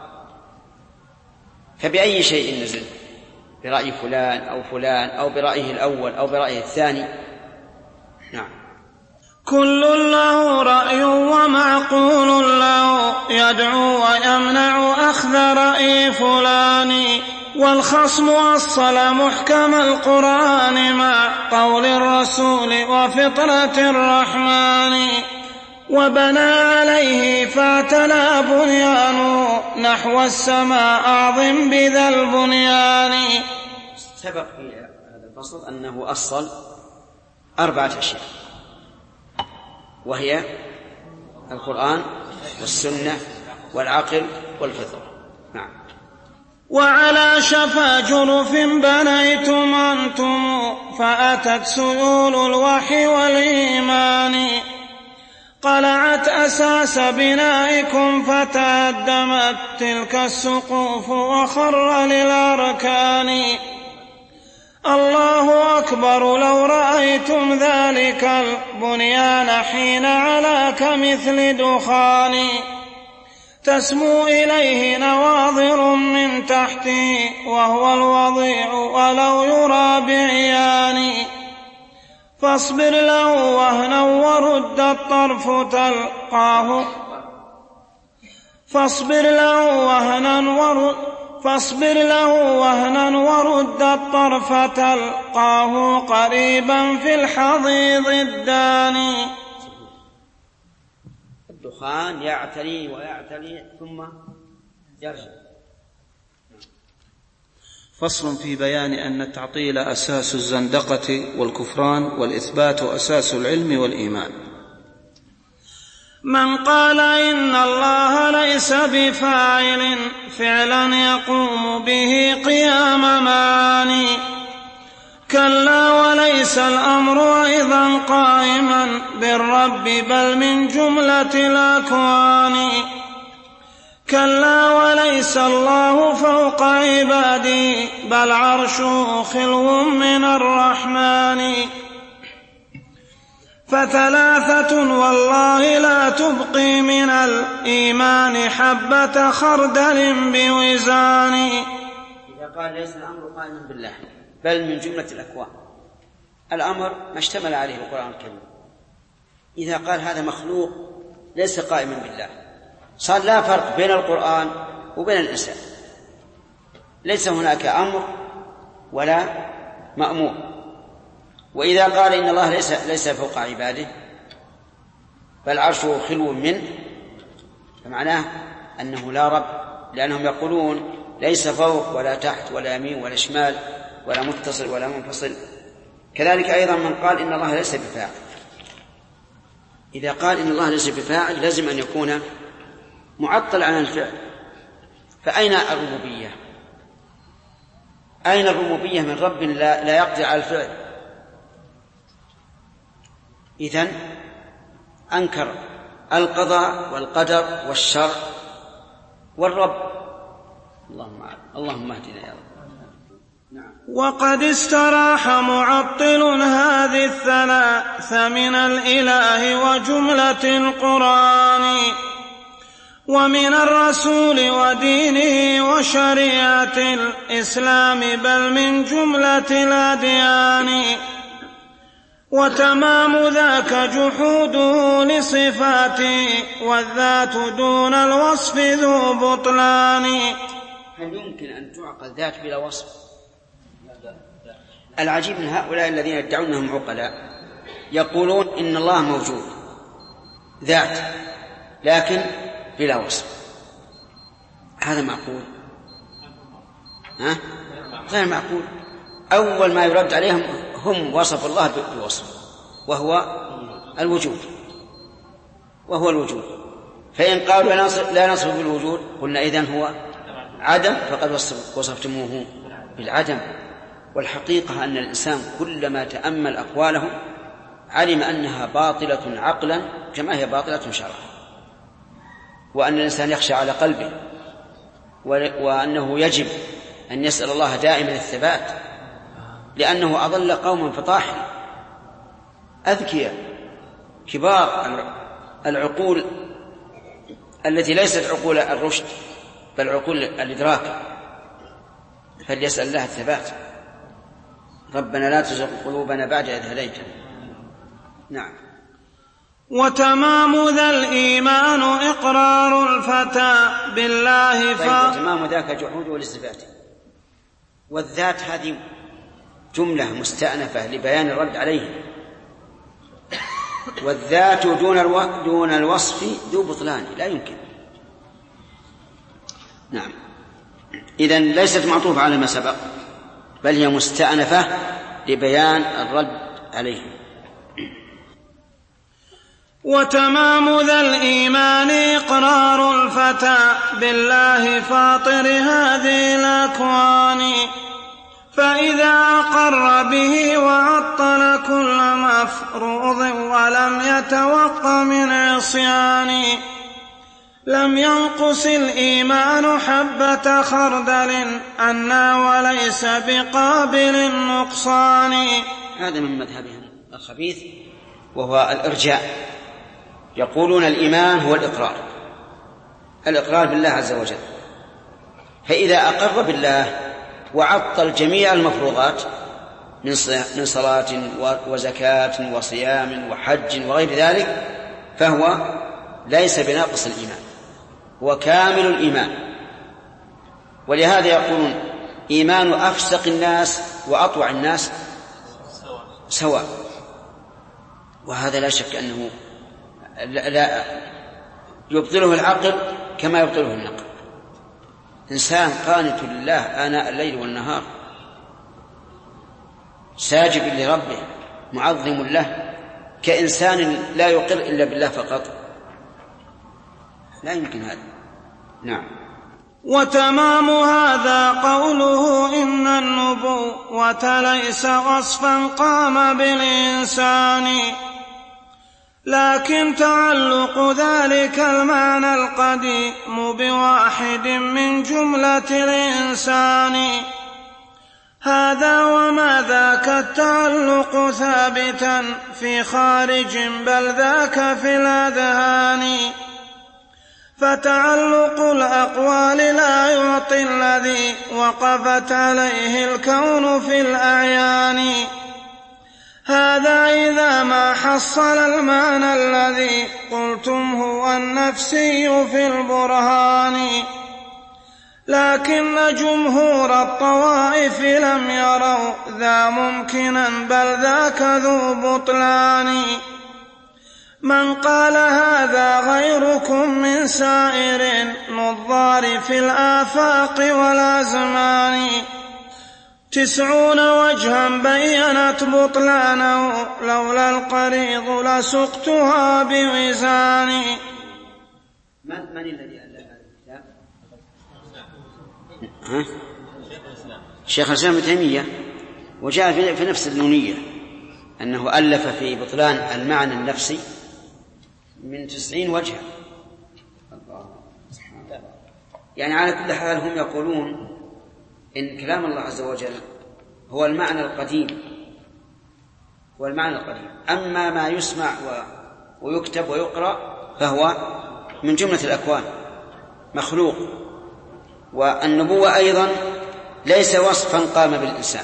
فبأي شيء نزل؟ برأي فلان أو فلان أو برأيه الأول أو برأيه الثاني. نعم. كل له رأي ومعقول له يدعو ويمنع أخذ رأي فلان. والخصم أصل محكم القرآن مع قول الرسول وفطرة الرحمن. وبنى عليه فاعتلى بنيانه نحو السماء أعظم بذا البنيان. سبق في هذا الفصل أنه أصل 4 أشياء، وهي القرآن والسنة والعقل والفطرة. نعم. وعلى شفا جرف بنيتم أنتم فأتت سيول الوحي والإيمان. قلعت أساس بنائكم فتهدمت تلك السقوف وخر للأركان. الله أكبر لو رأيتم ذلك البنيان حين علا كمثل دخان. تسمو إليه نواظر من تحته وهو الوضيع ولو يرى بعيان. فاصبر له وهنا ورد الطرف تلقاه فاصبر له وهنا ورد الطرف تلقاه قريبا في الحضيض الداني. الدخان يعتلي ويعتلي ثم يرجع. فصل في بيان أن التعطيل أساس الزندقة والكفران والإثبات أساس العلم والإيمان. من قال إن الله ليس بفاعل فعلا يقوم به قيام معاني كلا وليس الأمر أيضا قائما بالرب بل من جملة الأكوان. كلا وليس الله فوق عباده بل عرشه خلو من الرحمن. فثلاثة والله لا تبقي من الإيمان حبة خردل بوزان. إذا قال ليس الأمر قائما بالله بل من جملة الأكوان، الأمر ما اشتمل عليه القرآن الكريم. إذا قال هذا مخلوق ليس قائما بالله صار لا فرق بين القرآن وبين الإنسان، ليس هناك أمر ولا مأمور. وإذا قال إن الله ليس فوق عباده بل عرشه خلو منه فمعناه أنه لا رب، لأنهم يقولون ليس فوق ولا تحت ولا يمين ولا شمال ولا متصل ولا منفصل. كذلك أيضا من قال إن الله ليس بفاعل، إذا قال إن الله ليس بفاعل لازم أن يكون معطل عن الفعل. فأين الربوبية؟ أين الربوبية من رب لا يقدر على الفعل؟ إذن أنكر القضاء والقدر والشرع والرب. اللهم اهدنا يا رب. نعم. وقد استراح معطل هذه الثلاث من الإله وجملة القرآن ومن الرسول ودينه وشريعة الإسلام بل من جملة الأديان. وتمام ذاك جحوده لصفاته والذات دون الوصف ذو بطلان. هل يمكن أن تعقل ذات بلا وصف؟ العجيب من هؤلاء الذين يدعون أنهم عقلاء يقولون إن الله موجود ذات لكن بلا وصف. هذا معقول؟ غير معقول. أول ما يرد عليهم هم وصف الله بوصف وهو الوجود. فإن قالوا لا نصف بالوجود قلنا إذن هو عدم، فقد وصفتموه بالعدم. والحقيقة أن الإنسان كلما تأمل أقوالهم علم أنها باطلة عقلا كما هي باطلة شرعا، وأن الإنسان يخشى على قلبه، وأنه يجب أن يسأل الله دائما الثبات، لأنه أضل قوما فطاحل أذكياء كبار العقول التي ليست عقول الرشد بل عقول الإدراك، فليسأل الله الثبات. ربنا لا تزغ قلوبنا بعد إذ هديتنا. نعم. وتمام ذا الإيمان إقرار الفتى بالله وتمام ذاك جحوده لصفاته. والذات هذه جملة مستأنفة لبيان الرد عليه، والذات دون الوصف ذو بطلان لا يمكن. نعم. إذن ليست معطوفة على ما سبق بل هي مستأنفة لبيان الرد عليه. وتمام ذا الإيمان إقرار الفتى بالله فاطر هذه الأكوان، فإذا أقر به وعطل كل مفروض ولم يتوق من عصيان لم ينقص الإيمان حبة خردل عنا وليس بقابل النقصان. هذا من مذهبهم الخبيث وهو الإرجاء. يقولون الإيمان هو الإقرار بالله عز وجل، فإذا أقر بالله وعطل جميع المفروضات من صلاة وزكاة وصيام وحج وغير ذلك فهو ليس بناقص الإيمان، هو كامل الإيمان. ولهذا يقولون إيمان أفسق الناس وأطوع الناس سواء، وهذا لا شك أنه لا يبطله العقل كما يبطله النقل. إنسان قانت لله آناء الليل والنهار ساجد لربه معظم له كإنسان لا يقر إلا بالله فقط، لا يمكن هذا. نعم. وتمام هذا قوله إن النبوة ليس وصفا قام بالإنسان لكن تعلق ذلك المعنى القديم بواحد من جملة الإنسان. هذا وما ذاك التعلق ثابتا في خارج بل ذاك في الأذهان، فتعلق الأقوال لا يعطي الذي وقفت عليه الكون في الأعيان. هذا إذا ما حصل المعنى الذي قلتم هو النفسي في البرهان، لكن جمهور الطوائف لم يروا ذا ممكنا بل ذاك ذو بطلان. من قال هذا غيركم من سائر النظار في الآفاق والأزمان، 90 وجها بينت بطلانه لولا القريض لسقتها بميزاني. من الذي ألف هذا الكتاب؟ شيخ الإسلام ابن تيمية، وجاء في نفس النونية أنه ألف في بطلان المعنى النفسي من 90 وجها. يعني على كل حال هم يقولون إن كلام الله عز وجل هو المعنى القديم، أما ما يسمع ويكتب ويقرأ فهو من جملة الأكوان مخلوق. والنبوة أيضا ليس وصفا قام بالإنسان،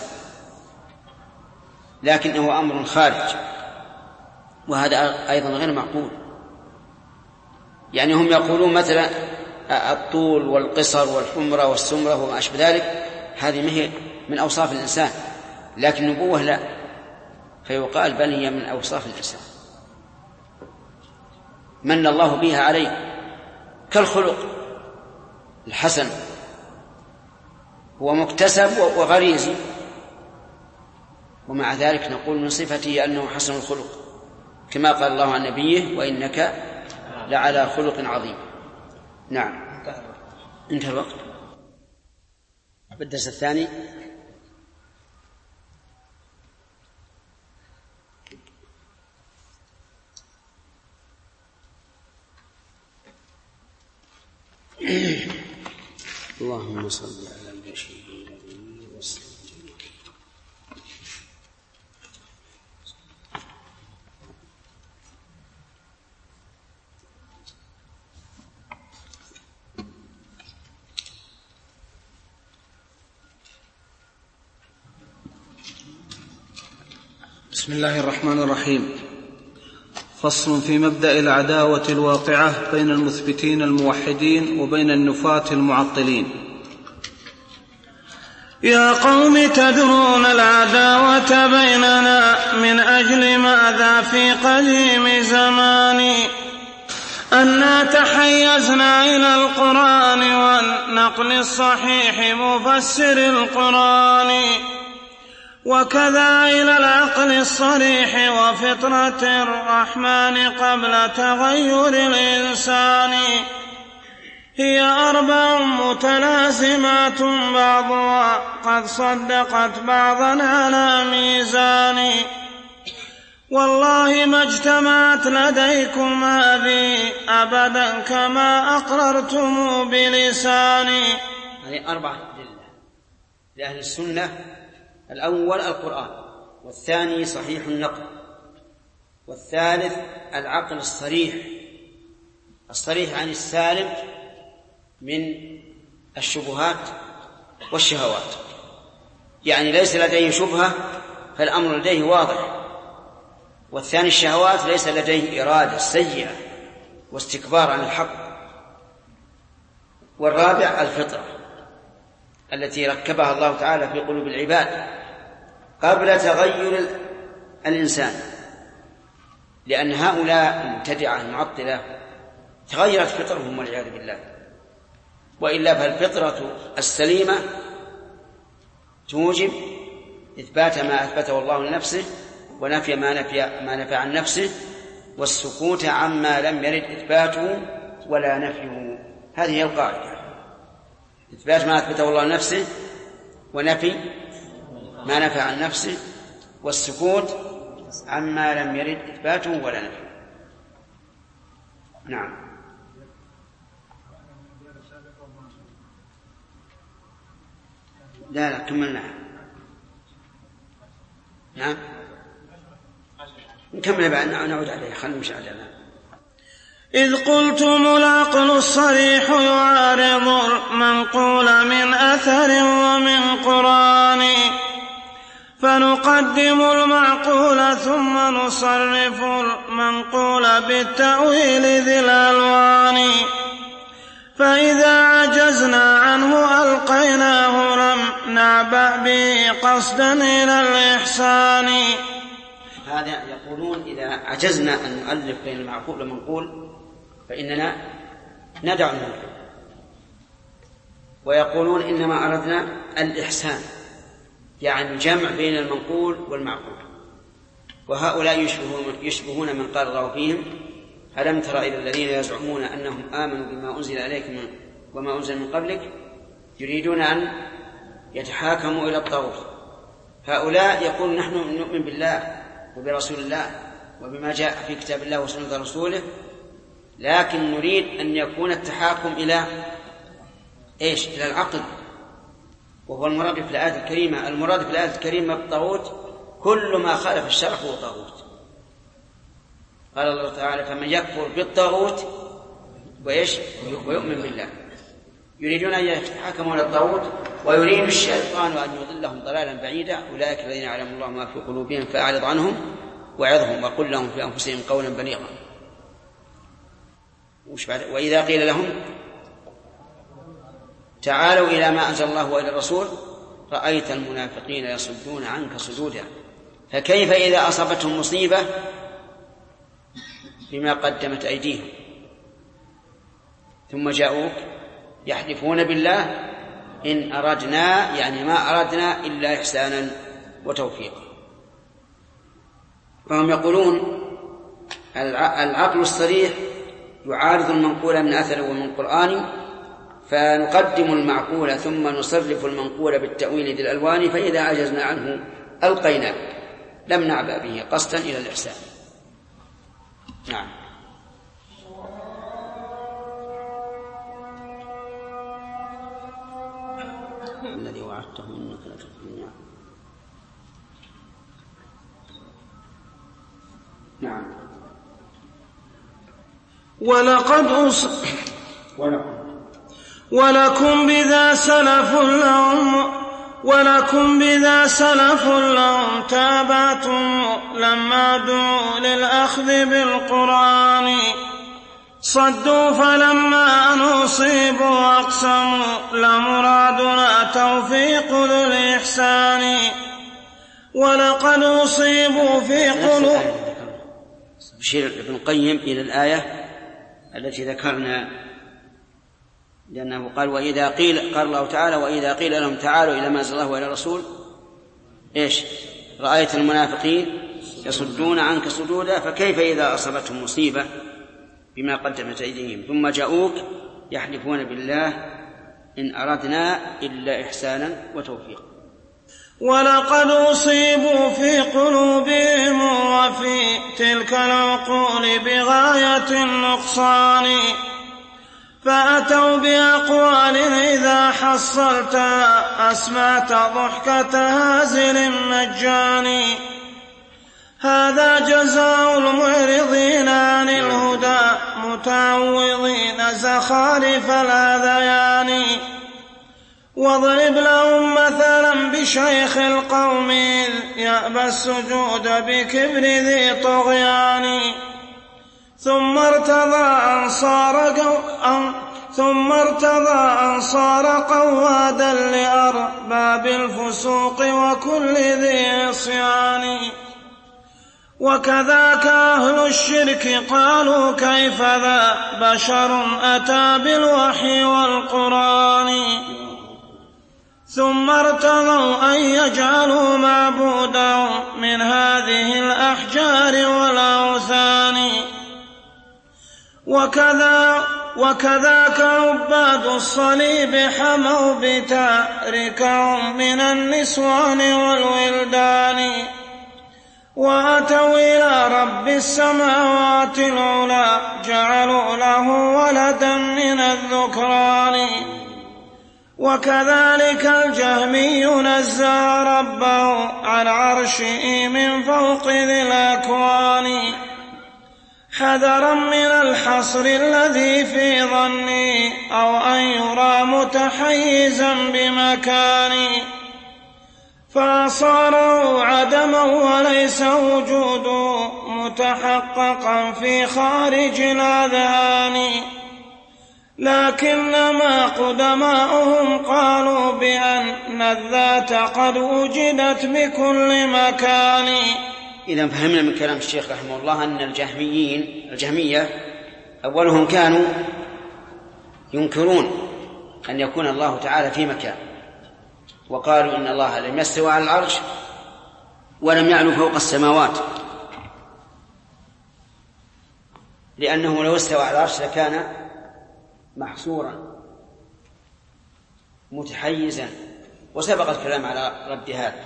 لكنه أمر خارج، وهذا أيضا غير معقول. يعني هم يقولون مثلا الطول والقصر والحمرة والسمرة وما أشبه ذلك هذه من أوصاف الإنسان، لكن النبوة لا، فيقال بل هي من أوصاف الإنسان من الله بها عليه، كالخلق الحسن هو مكتسب وغريزي، ومع ذلك نقول من صفته أنه حسن الخلق، كما قال الله عن نبيه وإنك لعلى خلق عظيم. نعم، انتهى الوقت. بالدرس الثاني اللهم صل على المشهد وسلم. بسم الله الرحمن الرحيم. فصل في مبدأ العداوة الواقعة بين المثبتين الموحدين وبين النفاة المعطلين. يا قوم تدرون العداوة بيننا من أجل ماذا في قديم زمان أنا تحيزنا إلى القرآن والنقل الصحيح مفسر القرآن، وكذا إلى العقل الصريح وفطرة الرحمن قبل تغير الإنسان. هي 4 متلازمات بعضها قد صدقت بعضا على ميزان، والله ما اجتمعت لديكم هذه أبدا كما أقررتم بلساني. هذه 4 أدلة لأهل السنة: الأول القرآن، والثاني صحيح النقل، والثالث العقل الصريح عن السالم من الشبهات والشهوات، يعني ليس لديه شبهة فالأمر لديه واضح. والثاني الشهوات ليس لديه إرادة سيئة واستكبار عن الحق. والرابع الفطرة التي ركبها الله تعالى في قلوب العباد قبل تغير الإنسان، لأن هؤلاء المبتدعة المعطلة تغيرت فطرهم والعياذ بالله، وإلا فالفطرة السليمة توجب إثبات ما أثبته الله لنفسه ونفي ما نفى عن نفسه، والسكوت عما لم يرد إثباته ولا نفيه. هذه هي القاعدة: إثبات ما أثبته الله لنفسه ونفي ما نفى عن نفسه، والسكوت عما لم يرد إثباته ولا نفيه. نعم. لا كملنا. نعم نكمل بعد نعود عليه. خلنا نمشي عليه. إذ قلتم العقل الصريح يعارض المنقول من أثر ومن قرآن، فنقدم المعقول ثم نصرف المنقول بالتأويل ذي الألوان، فإذا عجزنا عنه ألقيناه لم نعبأ به قصدا إلى الإحسان. هذا يقولون إذا عجزنا أن نؤلف بين المعقول والمنقول فإننا ندع المنقول، ويقولون إنما أردنا الإحسان يعني جمع بين المنقول والمعقول. وهؤلاء يشبهون من قال الله فيهم: ألم تر إلى الذين يزعمون أنهم آمنوا بما أنزل عليكم وما أنزل من قبلك يريدون أن يتحاكموا إلى الطاغوت. هؤلاء يقول: نحن نؤمن بالله وبرسول الله وبما جاء في كتاب الله وسنة رسوله، لكن نريد أن يكون التحاكم إلى إيش؟ إلى العقل، وهو المراد في الآية الكريمة. المراد في الآية الكريمة بالطاغوت كل ما خالف الشرع هو طاغوت. قال الله تعالى: فمن يكفر بالطاغوت وإيش؟ ويؤمن بالله. يريدون أن يتحاكموا إلى الطاغوت، ويريد الشيطان أن يضلهم ضلالا بعيدا. أولئك الذين يعلم الله ما في قلوبهم فأعرض عنهم وعظهم وقل لهم في أنفسهم قولا بليغا. وإذا قيل لهم تعالوا إلى ما أنزل الله وإلى الرسول رأيت المنافقين يصدون عنك صدودا. فكيف إذا أصابتهم مصيبة بما قدمت أيديهم ثم جاءوك يحلفون بالله إن أردنا، يعني ما أردنا إلا إحسانا وتوفيقا. فهم يقولون العقل الصريح يعارض المنقول من أثر ومن قرآن، فنقدم المعقول ثم نصرف المنقول بالتأويل ذي الألوان، فإذا عجزنا عنه ألقينا لم نعبأ به قصدا إلى الإحسان. نعم. الذي وعدته إنك لتخلفه. نعم. ولكم بذا سلف لهم تابعتم لما دعوا للأخذ بالقرآن. صدوا فلما نصيبوا أقسموا لمرادنا توفيق ذو الإحسان. ولقد أصيبوا في قلوب. بشير ابن القيم إلى الآية التي ذكرنا، لأنه قال وإذا قيل، قال الله تعالى: وإذا قيل لهم تعالوا إلى ما أنزل الله وإلى الرسول إيش؟ رأيت المنافقين يصدون عنك صدودا. فكيف إذا أصابتهم مصيبة بما قدمت أيديهم ثم جاءوك يحلفون بالله إن أردنا إلا إحسانا وتوفيقا. ولقد أصيبوا في قلوبهم وفي تلك العقول بغاية النقصان، فأتوا بأقوال إذا حصلتها أسمعت ضحكة هازل مجاني. هذا جزاء المعرضين عن الهدى متعوضين زخارف الأذيان. واضرب لهم مثلا بشيخ القوم يأبى السجود بكبر ذي طغيان. ثم ارتضى أنصار قوادا لأرباب الفسوق وكل ذي عصيان. وكذاك أهل الشرك قالوا كيف ذا بشر أتى بالوحي والقرآن. ثم ارتضوا أن يجعلوا معبودهم من هذه الأحجار والأوثان. وكذاك عباد الصليب حموا بتاركهم من النسوان والولدان. وأتوا إلى رب السماوات العلى جعلوا له ولدا من الذكران. وكذلك الجهمي نزه ربه عن عرشه من فوق ذي الأكوان، حذرا من الحصر الذي في ظني أو أن يرى متحيزا بمكاني، فصاره عدما وليس وجوده متحققا في خارج الأذهان. لكنما قدماؤهم قالوا بأن الذات قد وجدت بكل مكان. إذا فهمنا من كلام الشيخ رحمه الله أن الجهمية أولهم كانوا ينكرون أن يكون الله تعالى في مكان، وقالوا إن الله لم يستوى على العرش ولم يعلو فوق السماوات، لأنه لو استوى على العرش لكان محصورا متحيزا، وسبق الكلام على رد هذا.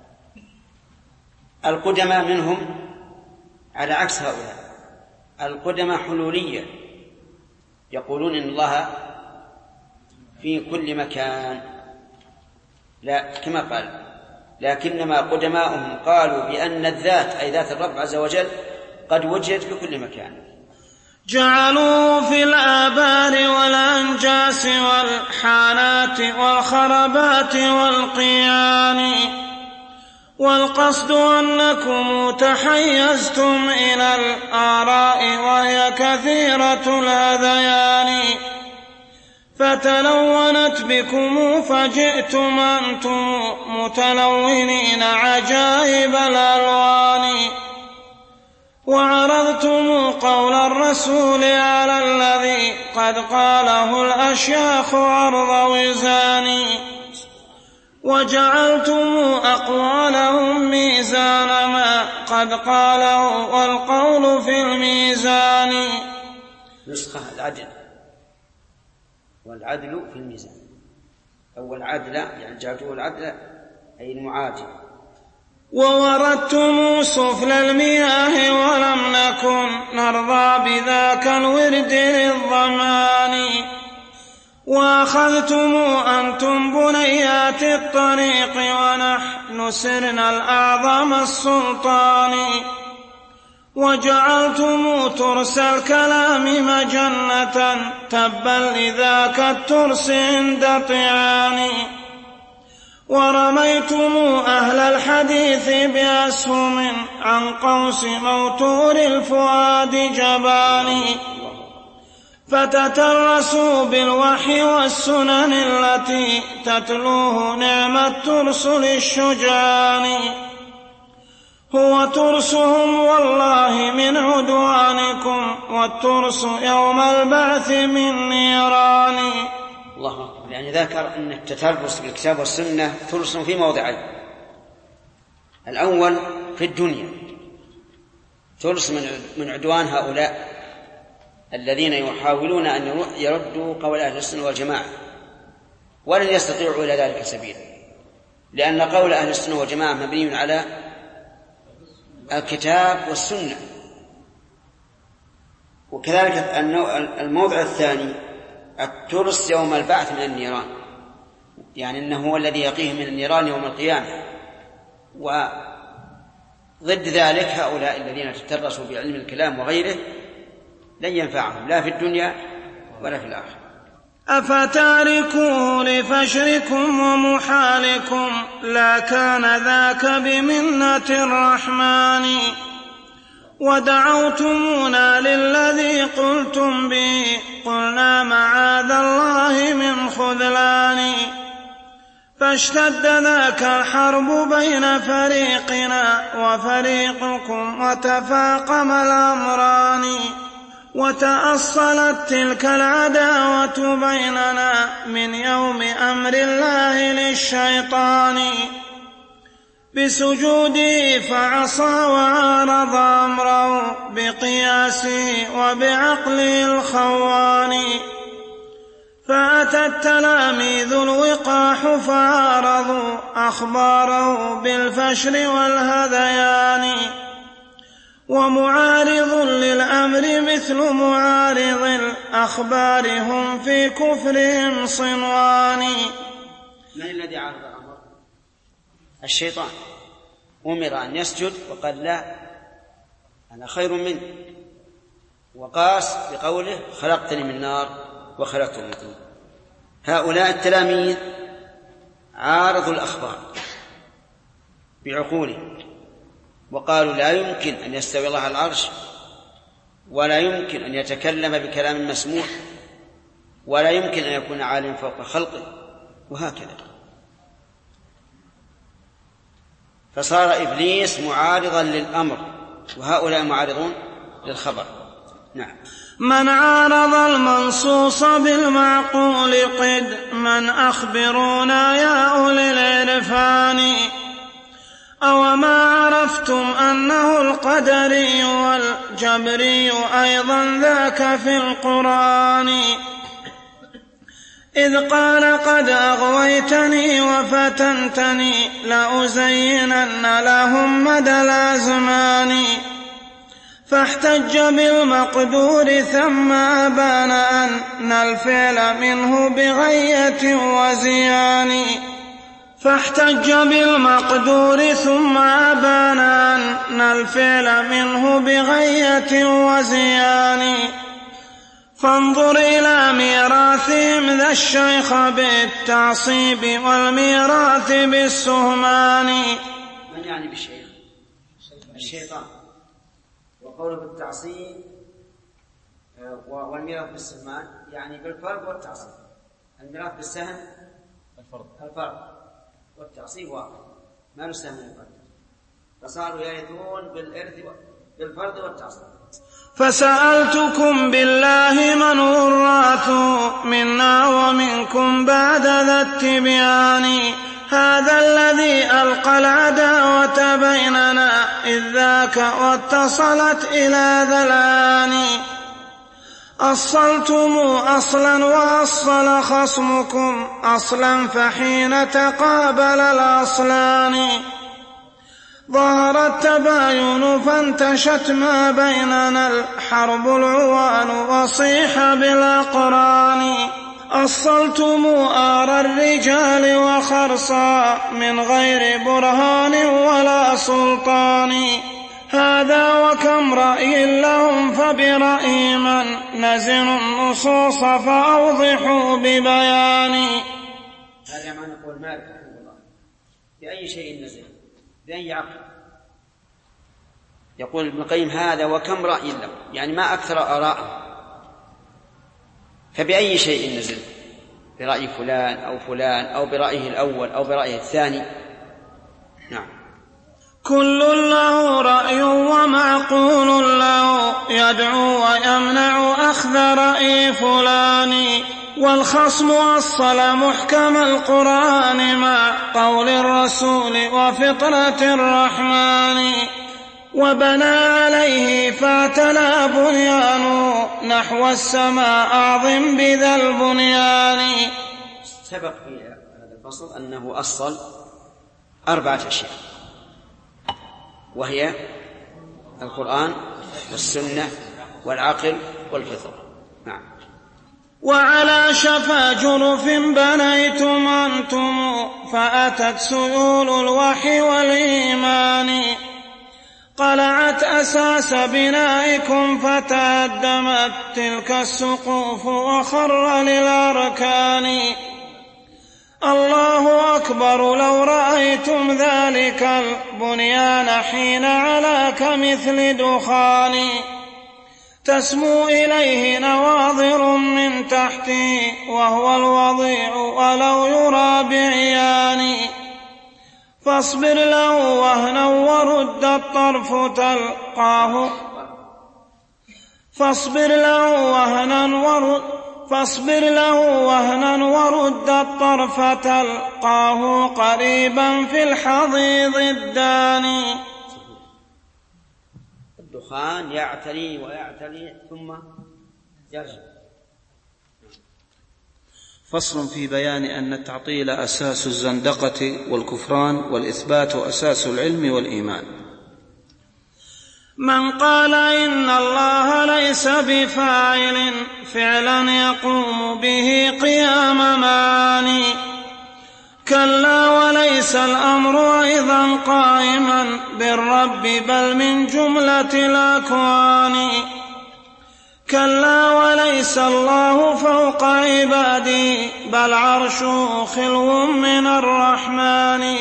القدماء منهم على عكس هؤلاء، القدماء حلولية، يقولون إن الله في كل مكان، لا كما قال، لكنما قدماؤهم قالوا بأن الذات أي ذات الرب عز وجل قد وجدت في كل مكان. جعلوا في الآبار والأنجاس والحانات والخربات والقيان، والقصد أنكم تحيزتم إلى الآراء وهي كثيرة الهذيان، فتلونت بكم فجئتم أنتم متلونين عجائب الألوان، وعرضتم قول الرسول على الذي قد قاله الأشياخ عرض وزان، وجعلتم أقوالهم ميزان ما قد قاله والقول في الميزان. نسخة العدل، والعدل في الميزان، أو العدل يعني جعلته العدل أي المعادل. ووردتم سفل المياه ولم نكن نرضى بذاك الورد للظمان، وأخذتم أنتم بنيات الطريق ونحن سرنا الأعظم السلطان، وجعلتم ترس الكلام مجنة تبا لذاك الترس عند طعان، ورميتم أهل الحديث بأسهم عن قوس موتور الفؤاد جبان، فتترسوا بالوحي والسنن التي تتلوه نعم الترس للشجعان، هو ترسهم والله من عدوانكم والترس يوم البعث من نيران. الله أكبر. يعني ذكر أن التترس بالكتاب والسنة ترس في موضعين: الأول في الدنيا ترس من عدوان هؤلاء الذين يحاولون أن يردوا قول أهل السنة والجماعة، ولن يستطيعوا إلى ذلك سبيلا، لأن قول أهل السنة والجماعة مبني على الكتاب والسنة. وكذلك الموضع الثاني الترس يوم البعث من النيران، يعني أنه هو الذي يقيه من النيران يوم القيامة. وضد ذلك هؤلاء الذين تترسوا بعلم الكلام وغيره لن ينفعهم لا في الدنيا ولا في الآخرة. أفتاركوا لفشركم ومحالكم لا كان ذاك بمنة الرحمن، ودعوتمونا للذي قلتم به قلنا معاذ الله من خذلان، فاشتد ذاك الحرب بين فريقنا وفريقكم وتفاقم الأمران، وتأصلت تلك العداوة بيننا من يوم أمر الله للشيطان، بسجوده فعصى وعارض أمره بقياسه وبعقله الخوان، فأتى التلاميذ الوقاح فعارضوا أخباره بالفشر والهذيان، ومعارض للأمر مثل معارض الأخبار هم في كفرهم صنوان. من الذي عارض الأمر؟ الشيطان. أمر أن يسجد وقال لا أنا خير منه، وقاس بقوله خلقتني من نار وخلقته من طين. هؤلاء التلاميذ عارضوا الأخبار بعقولهم وقالوا لا يمكن أن يستوي الله على العرش، ولا يمكن أن يتكلم بكلام مسموع، ولا يمكن أن يكون عالم فوق خلقه، وهكذا. فصار إبليس معارضا للأمر وهؤلاء معارضون للخبر. نعم. من عارض المنصوص بالمعقول قد من أخبرونا يا أولي العرفان. أو ما عرفتم أنه القدري والجبري أيضا ذاك في القرآن، إذ قال قد أغويتني وفتنتني لأزينن لهم مدى الأزمان. فاحتج بالمقدور ثم أبان أن الفعل منه بغية وزيان. فاحتج بالمقدور ثم أبان أن الفعل منه بغية وزيان. فانظر إلى ميراثهم ذا الشيخ بالتعصيب والميراث بالسهمان. من يعني بالشيخ؟ الشيطان. وقوله بالتعصيب والميراث بالسهمان يعني بالفرض والتعصيب. الميراث بالسهم الفرض والتعصيب واحد، ما له سهم الفرد، فصاروا يرثون بالإرث بالفرض والتعصيب. فسألتكم بالله من الراث منا ومنكم بعد ذا التبيان. هذا الذي ألقى العداوة بيننا إذ ذاك واتصلت إلى ذا الآن. أصلتم أصلا وأصل خصمكم أصلا، فحين تقابل الأصلان ظهر التباين فانتشت ما بيننا الحرب العوان وصيح بالأقران. أصلتم آر الرجال وخرصا من غير برهان ولا سلطان. هذا وكم رأي لهم فبرأي من نزنوا النصوص فأوضحوا ببيان. هذا ما نقول مالك رحمه الله بأي شيء نزل بأي عقل. يقول ابن القيم هذا وكم رأي لهم، يعني ما أكثر آراءهم، فبأي شيء نزل؟ برأي فلان أو فلان أو برأيه الأول أو برأيه الثاني. نعم. كل له رأي ومعقول له يدعو ويمنع أخذ رأي فلان. والخصم أصل محكم القرآن مع قول الرسول وفطرة الرحمن، وبنى عليه فاعتلى بنيان نحو السماء أعظم بذا البنيان. سبق في هذا الفصل أنه أصل 4 أشياء، وهي القرآن والسنة والعقل والفطرة. نعم. وعلى شفا جرف بنيتم أنتم فأتت سيول الوحي والإيمان. قلعت أساس بنائكم فتهدمت تلك السقوف وخر للأركان. الله أكبر لو رأيتم ذلك البنيان حين علا كمثل دخان. تسمو إليه نواظر من تحته وهو الوضيع ولو يرى بعيان. فاصبر له وهنا ورد الطرف تلقاه فاصبر له وهنا ورد الطرف تلقاه قريبا في الحضيض الداني. الدخان يعتلي ويعتلي ثم يرجع. فصل في بيان أن التعطيل أساس الزندقة والكفران والإثبات أساس العلم والإيمان. من قال إن الله ليس بفاعل فعلا يقوم به قيام معاني، كلا وليس الأمر أيضا قائما بالرب بل من جملة الأكوان. كلا وليس الله فوق عباده بل عرشه خلو من الرحمن.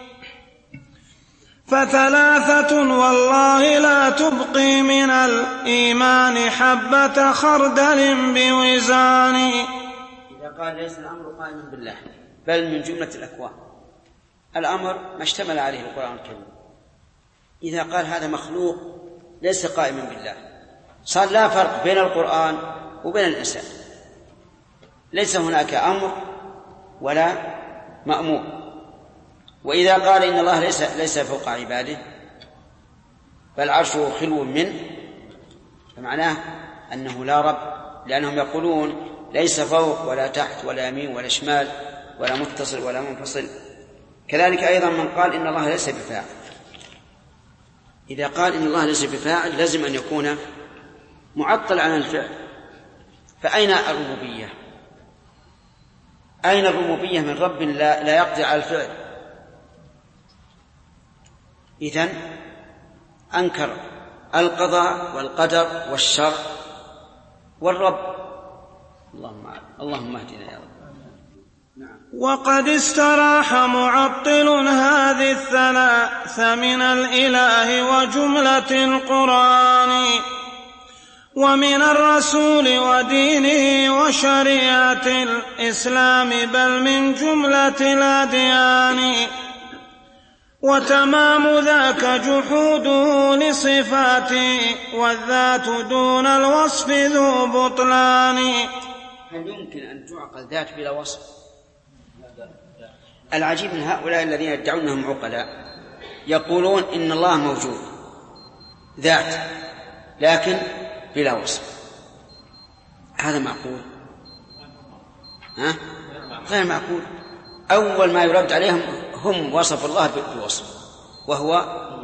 فثلاثة والله لا تبقي من الإيمان حبة خردل بوزان. إذا قال ليس الأمر قائما بالله بل من جملة الأكوان، الأمر ما اشتمل عليه القرآن الكريم. إذا قال هذا مخلوق ليس قائما بالله صار لا فرق بين القرآن وبين الإنسان، ليس هناك أمر ولا مأمور. وإذا قال إن الله ليس فوق عباده بل عرشه خلو منه، فمعناه أنه لا رب، لأنهم يقولون ليس فوق ولا تحت ولا يمين ولا شمال ولا متصل ولا منفصل. كذلك أيضا من قال إن الله ليس بفاعل، إذا قال إن الله ليس بفاعل لازم أن يكون معطل عن الفعل. فأين الربوبية؟ أين الربوبية من رب لا يقضي على الفعل؟ إذن أنكر القضاء والقدر والشر والرب. اللهم اهدنا يا رب. نعم. وقد استراح معطل هذه الثلاث من الإله وجملة القرآن ومن الرسول ودينه وشريعة الإسلام بل من جملة الأديان، وتمام ذاك جحوده لصفاته والذات دون الوصف ذو بطلان. هل يمكن أن تعقل ذات بلا وصف؟ العجيب من هؤلاء الذين يدعون أنهم عقلاء يقولون إن الله موجود ذات لكن بلا وصف. هذا معقول؟ غير معقول. أول ما يرد عليهم هم وصف الله بوصف وهو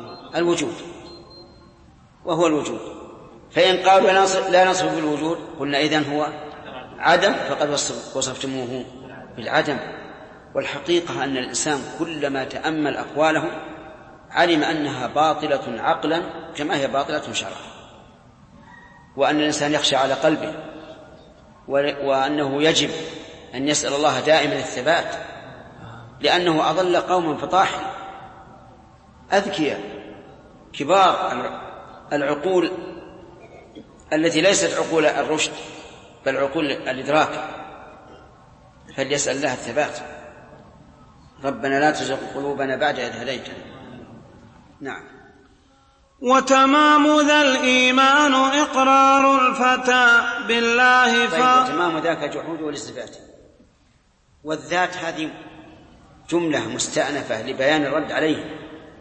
الوجود. فإن قالوا لا نصف بالوجود قلنا إذن هو عدم، فقد وصفتموه بالعدم. والحقيقة أن الإنسان كلما تأمل أقواله علم أنها باطلة عقلا كما هي باطلة شرعا، وأن الإنسان يخشى على قلبه، وأنه يجب أن يسأل الله دائما الثبات، لأنه أضل قوما فطاحل أذكياء كبار العقول التي ليست عقول الرشد بل عقول الإدراك، فليسأل الله الثبات. ربنا لا تزغ قلوبنا بعد إذ هديتنا. نعم. وتمام ذا الإيمان إقرار الفتى بالله وتمام ذاك جحوده لصفاته. والذات هذه جملة مستأنفة لبيان الرد عليه،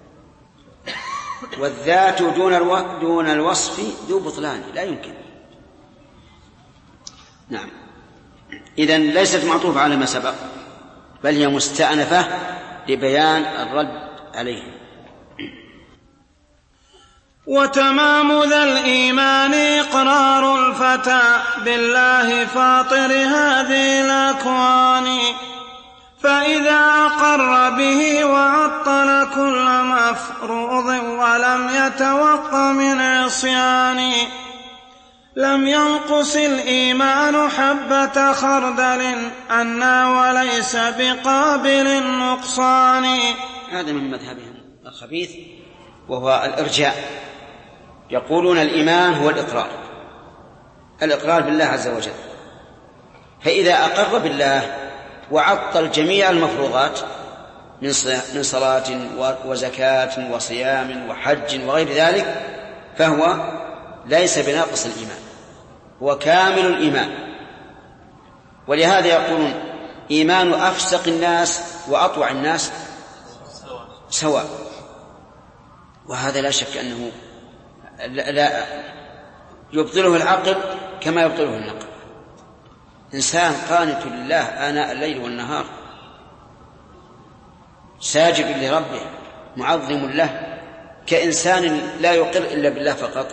والذات دون الوصف ذو بطلان لا يمكن. نعم. إذن ليست معطوفة على ما سبق بل هي مستأنفة لبيان الرد عليه. وتمام ذا الإيمان إقرار الفتى بالله فاطر هذه الأكوان، فإذا أقر به وعطل كل مفروض ولم يتوق من عصيان لم ينقص الإيمان حبة خردل عنا وليس بقابل النقصان. هذا من مذهبهم الخبيث وهو الإرجاء. يقولون الإيمان هو الإقرار بالله عز وجل، فإذا أقر بالله وعطل جميع المفروضات من صلاة وزكاة وصيام وحج وغير ذلك فهو ليس بناقص الإيمان، هو كامل الإيمان. ولهذا يقولون إيمان أفسق الناس وأطوع الناس سواء، وهذا لا شك أنه لا يبطله العقل كما يبطله النقل. إنسان قانت لله آناء الليل والنهار ساجد لربه معظم له كإنسان لا يقر إلا بالله فقط،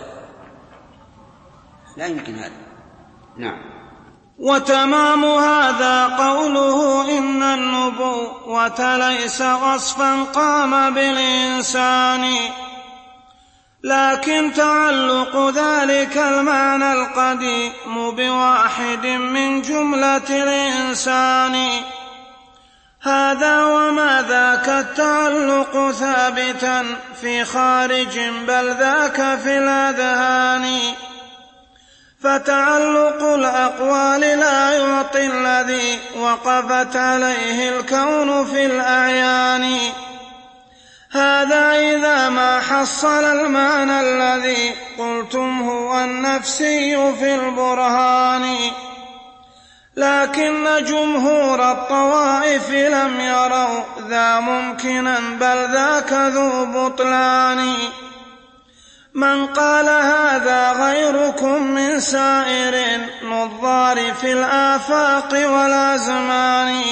لا يمكن هذا. نعم. وتمام هذا قوله إن النبوة ليس وصفا قام بالإنسان، لكن تعلق ذلك المعنى القديم بواحد من جملة الإنسان. هذا وما ذاك التعلق ثابتا في خارج بل ذاك في الأذهان، فتعلق الأقوال لا يعطي الذي وقفت عليه الكون في الأعيان. هذا إذا ما حصل المعنى الذي قلتم هو النفسي في البرهان، لكن جمهور الطوائف لم يروا ذا ممكنا بل ذاك ذو بطلان. من قال هذا غيركم من سائر نظار في الآفاق والأزمان،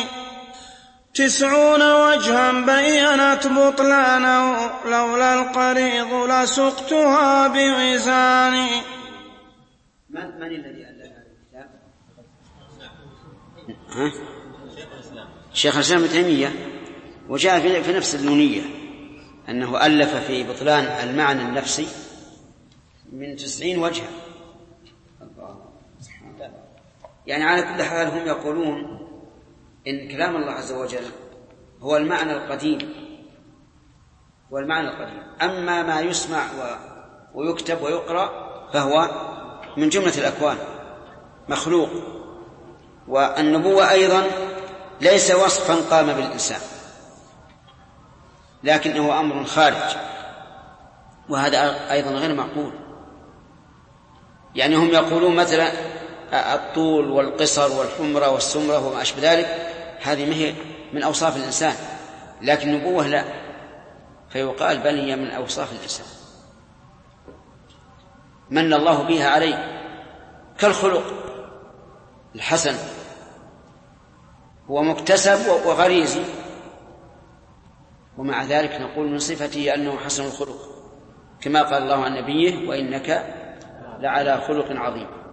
90 وجها بينت بطلانه لولا القريض لسقتها بوزان. من الذي ألف هذا الكتاب؟ شيخ الإسلام ابن تيمية، وجاء في نفس النونية أنه ألف في بطلان المعنى النفسي من 90 وجها. يعني على كل حال هم يقولون إن كلام الله عز وجل هو المعنى القديم، أما ما يسمع ويكتب ويقرأ فهو من جملة الأكوان مخلوق. والنبوة أيضا ليس وصفا قام بالإنسان، لكنه أمر خارج، وهذا أيضا غير معقول. يعني هم يقولون مثلا الطول والقصر والحمرة والسمرة وما أشبه ذلك هذه من أوصاف الإنسان، لكن النبوة لا، فيقال بل هي من أوصاف الإنسان من الله بها عليه، كالخلق الحسن هو مكتسب وغريزي، ومع ذلك نقول من صفته أنه حسن الخلق، كما قال الله عن نبيه: وإنك لعلى خلق عظيم.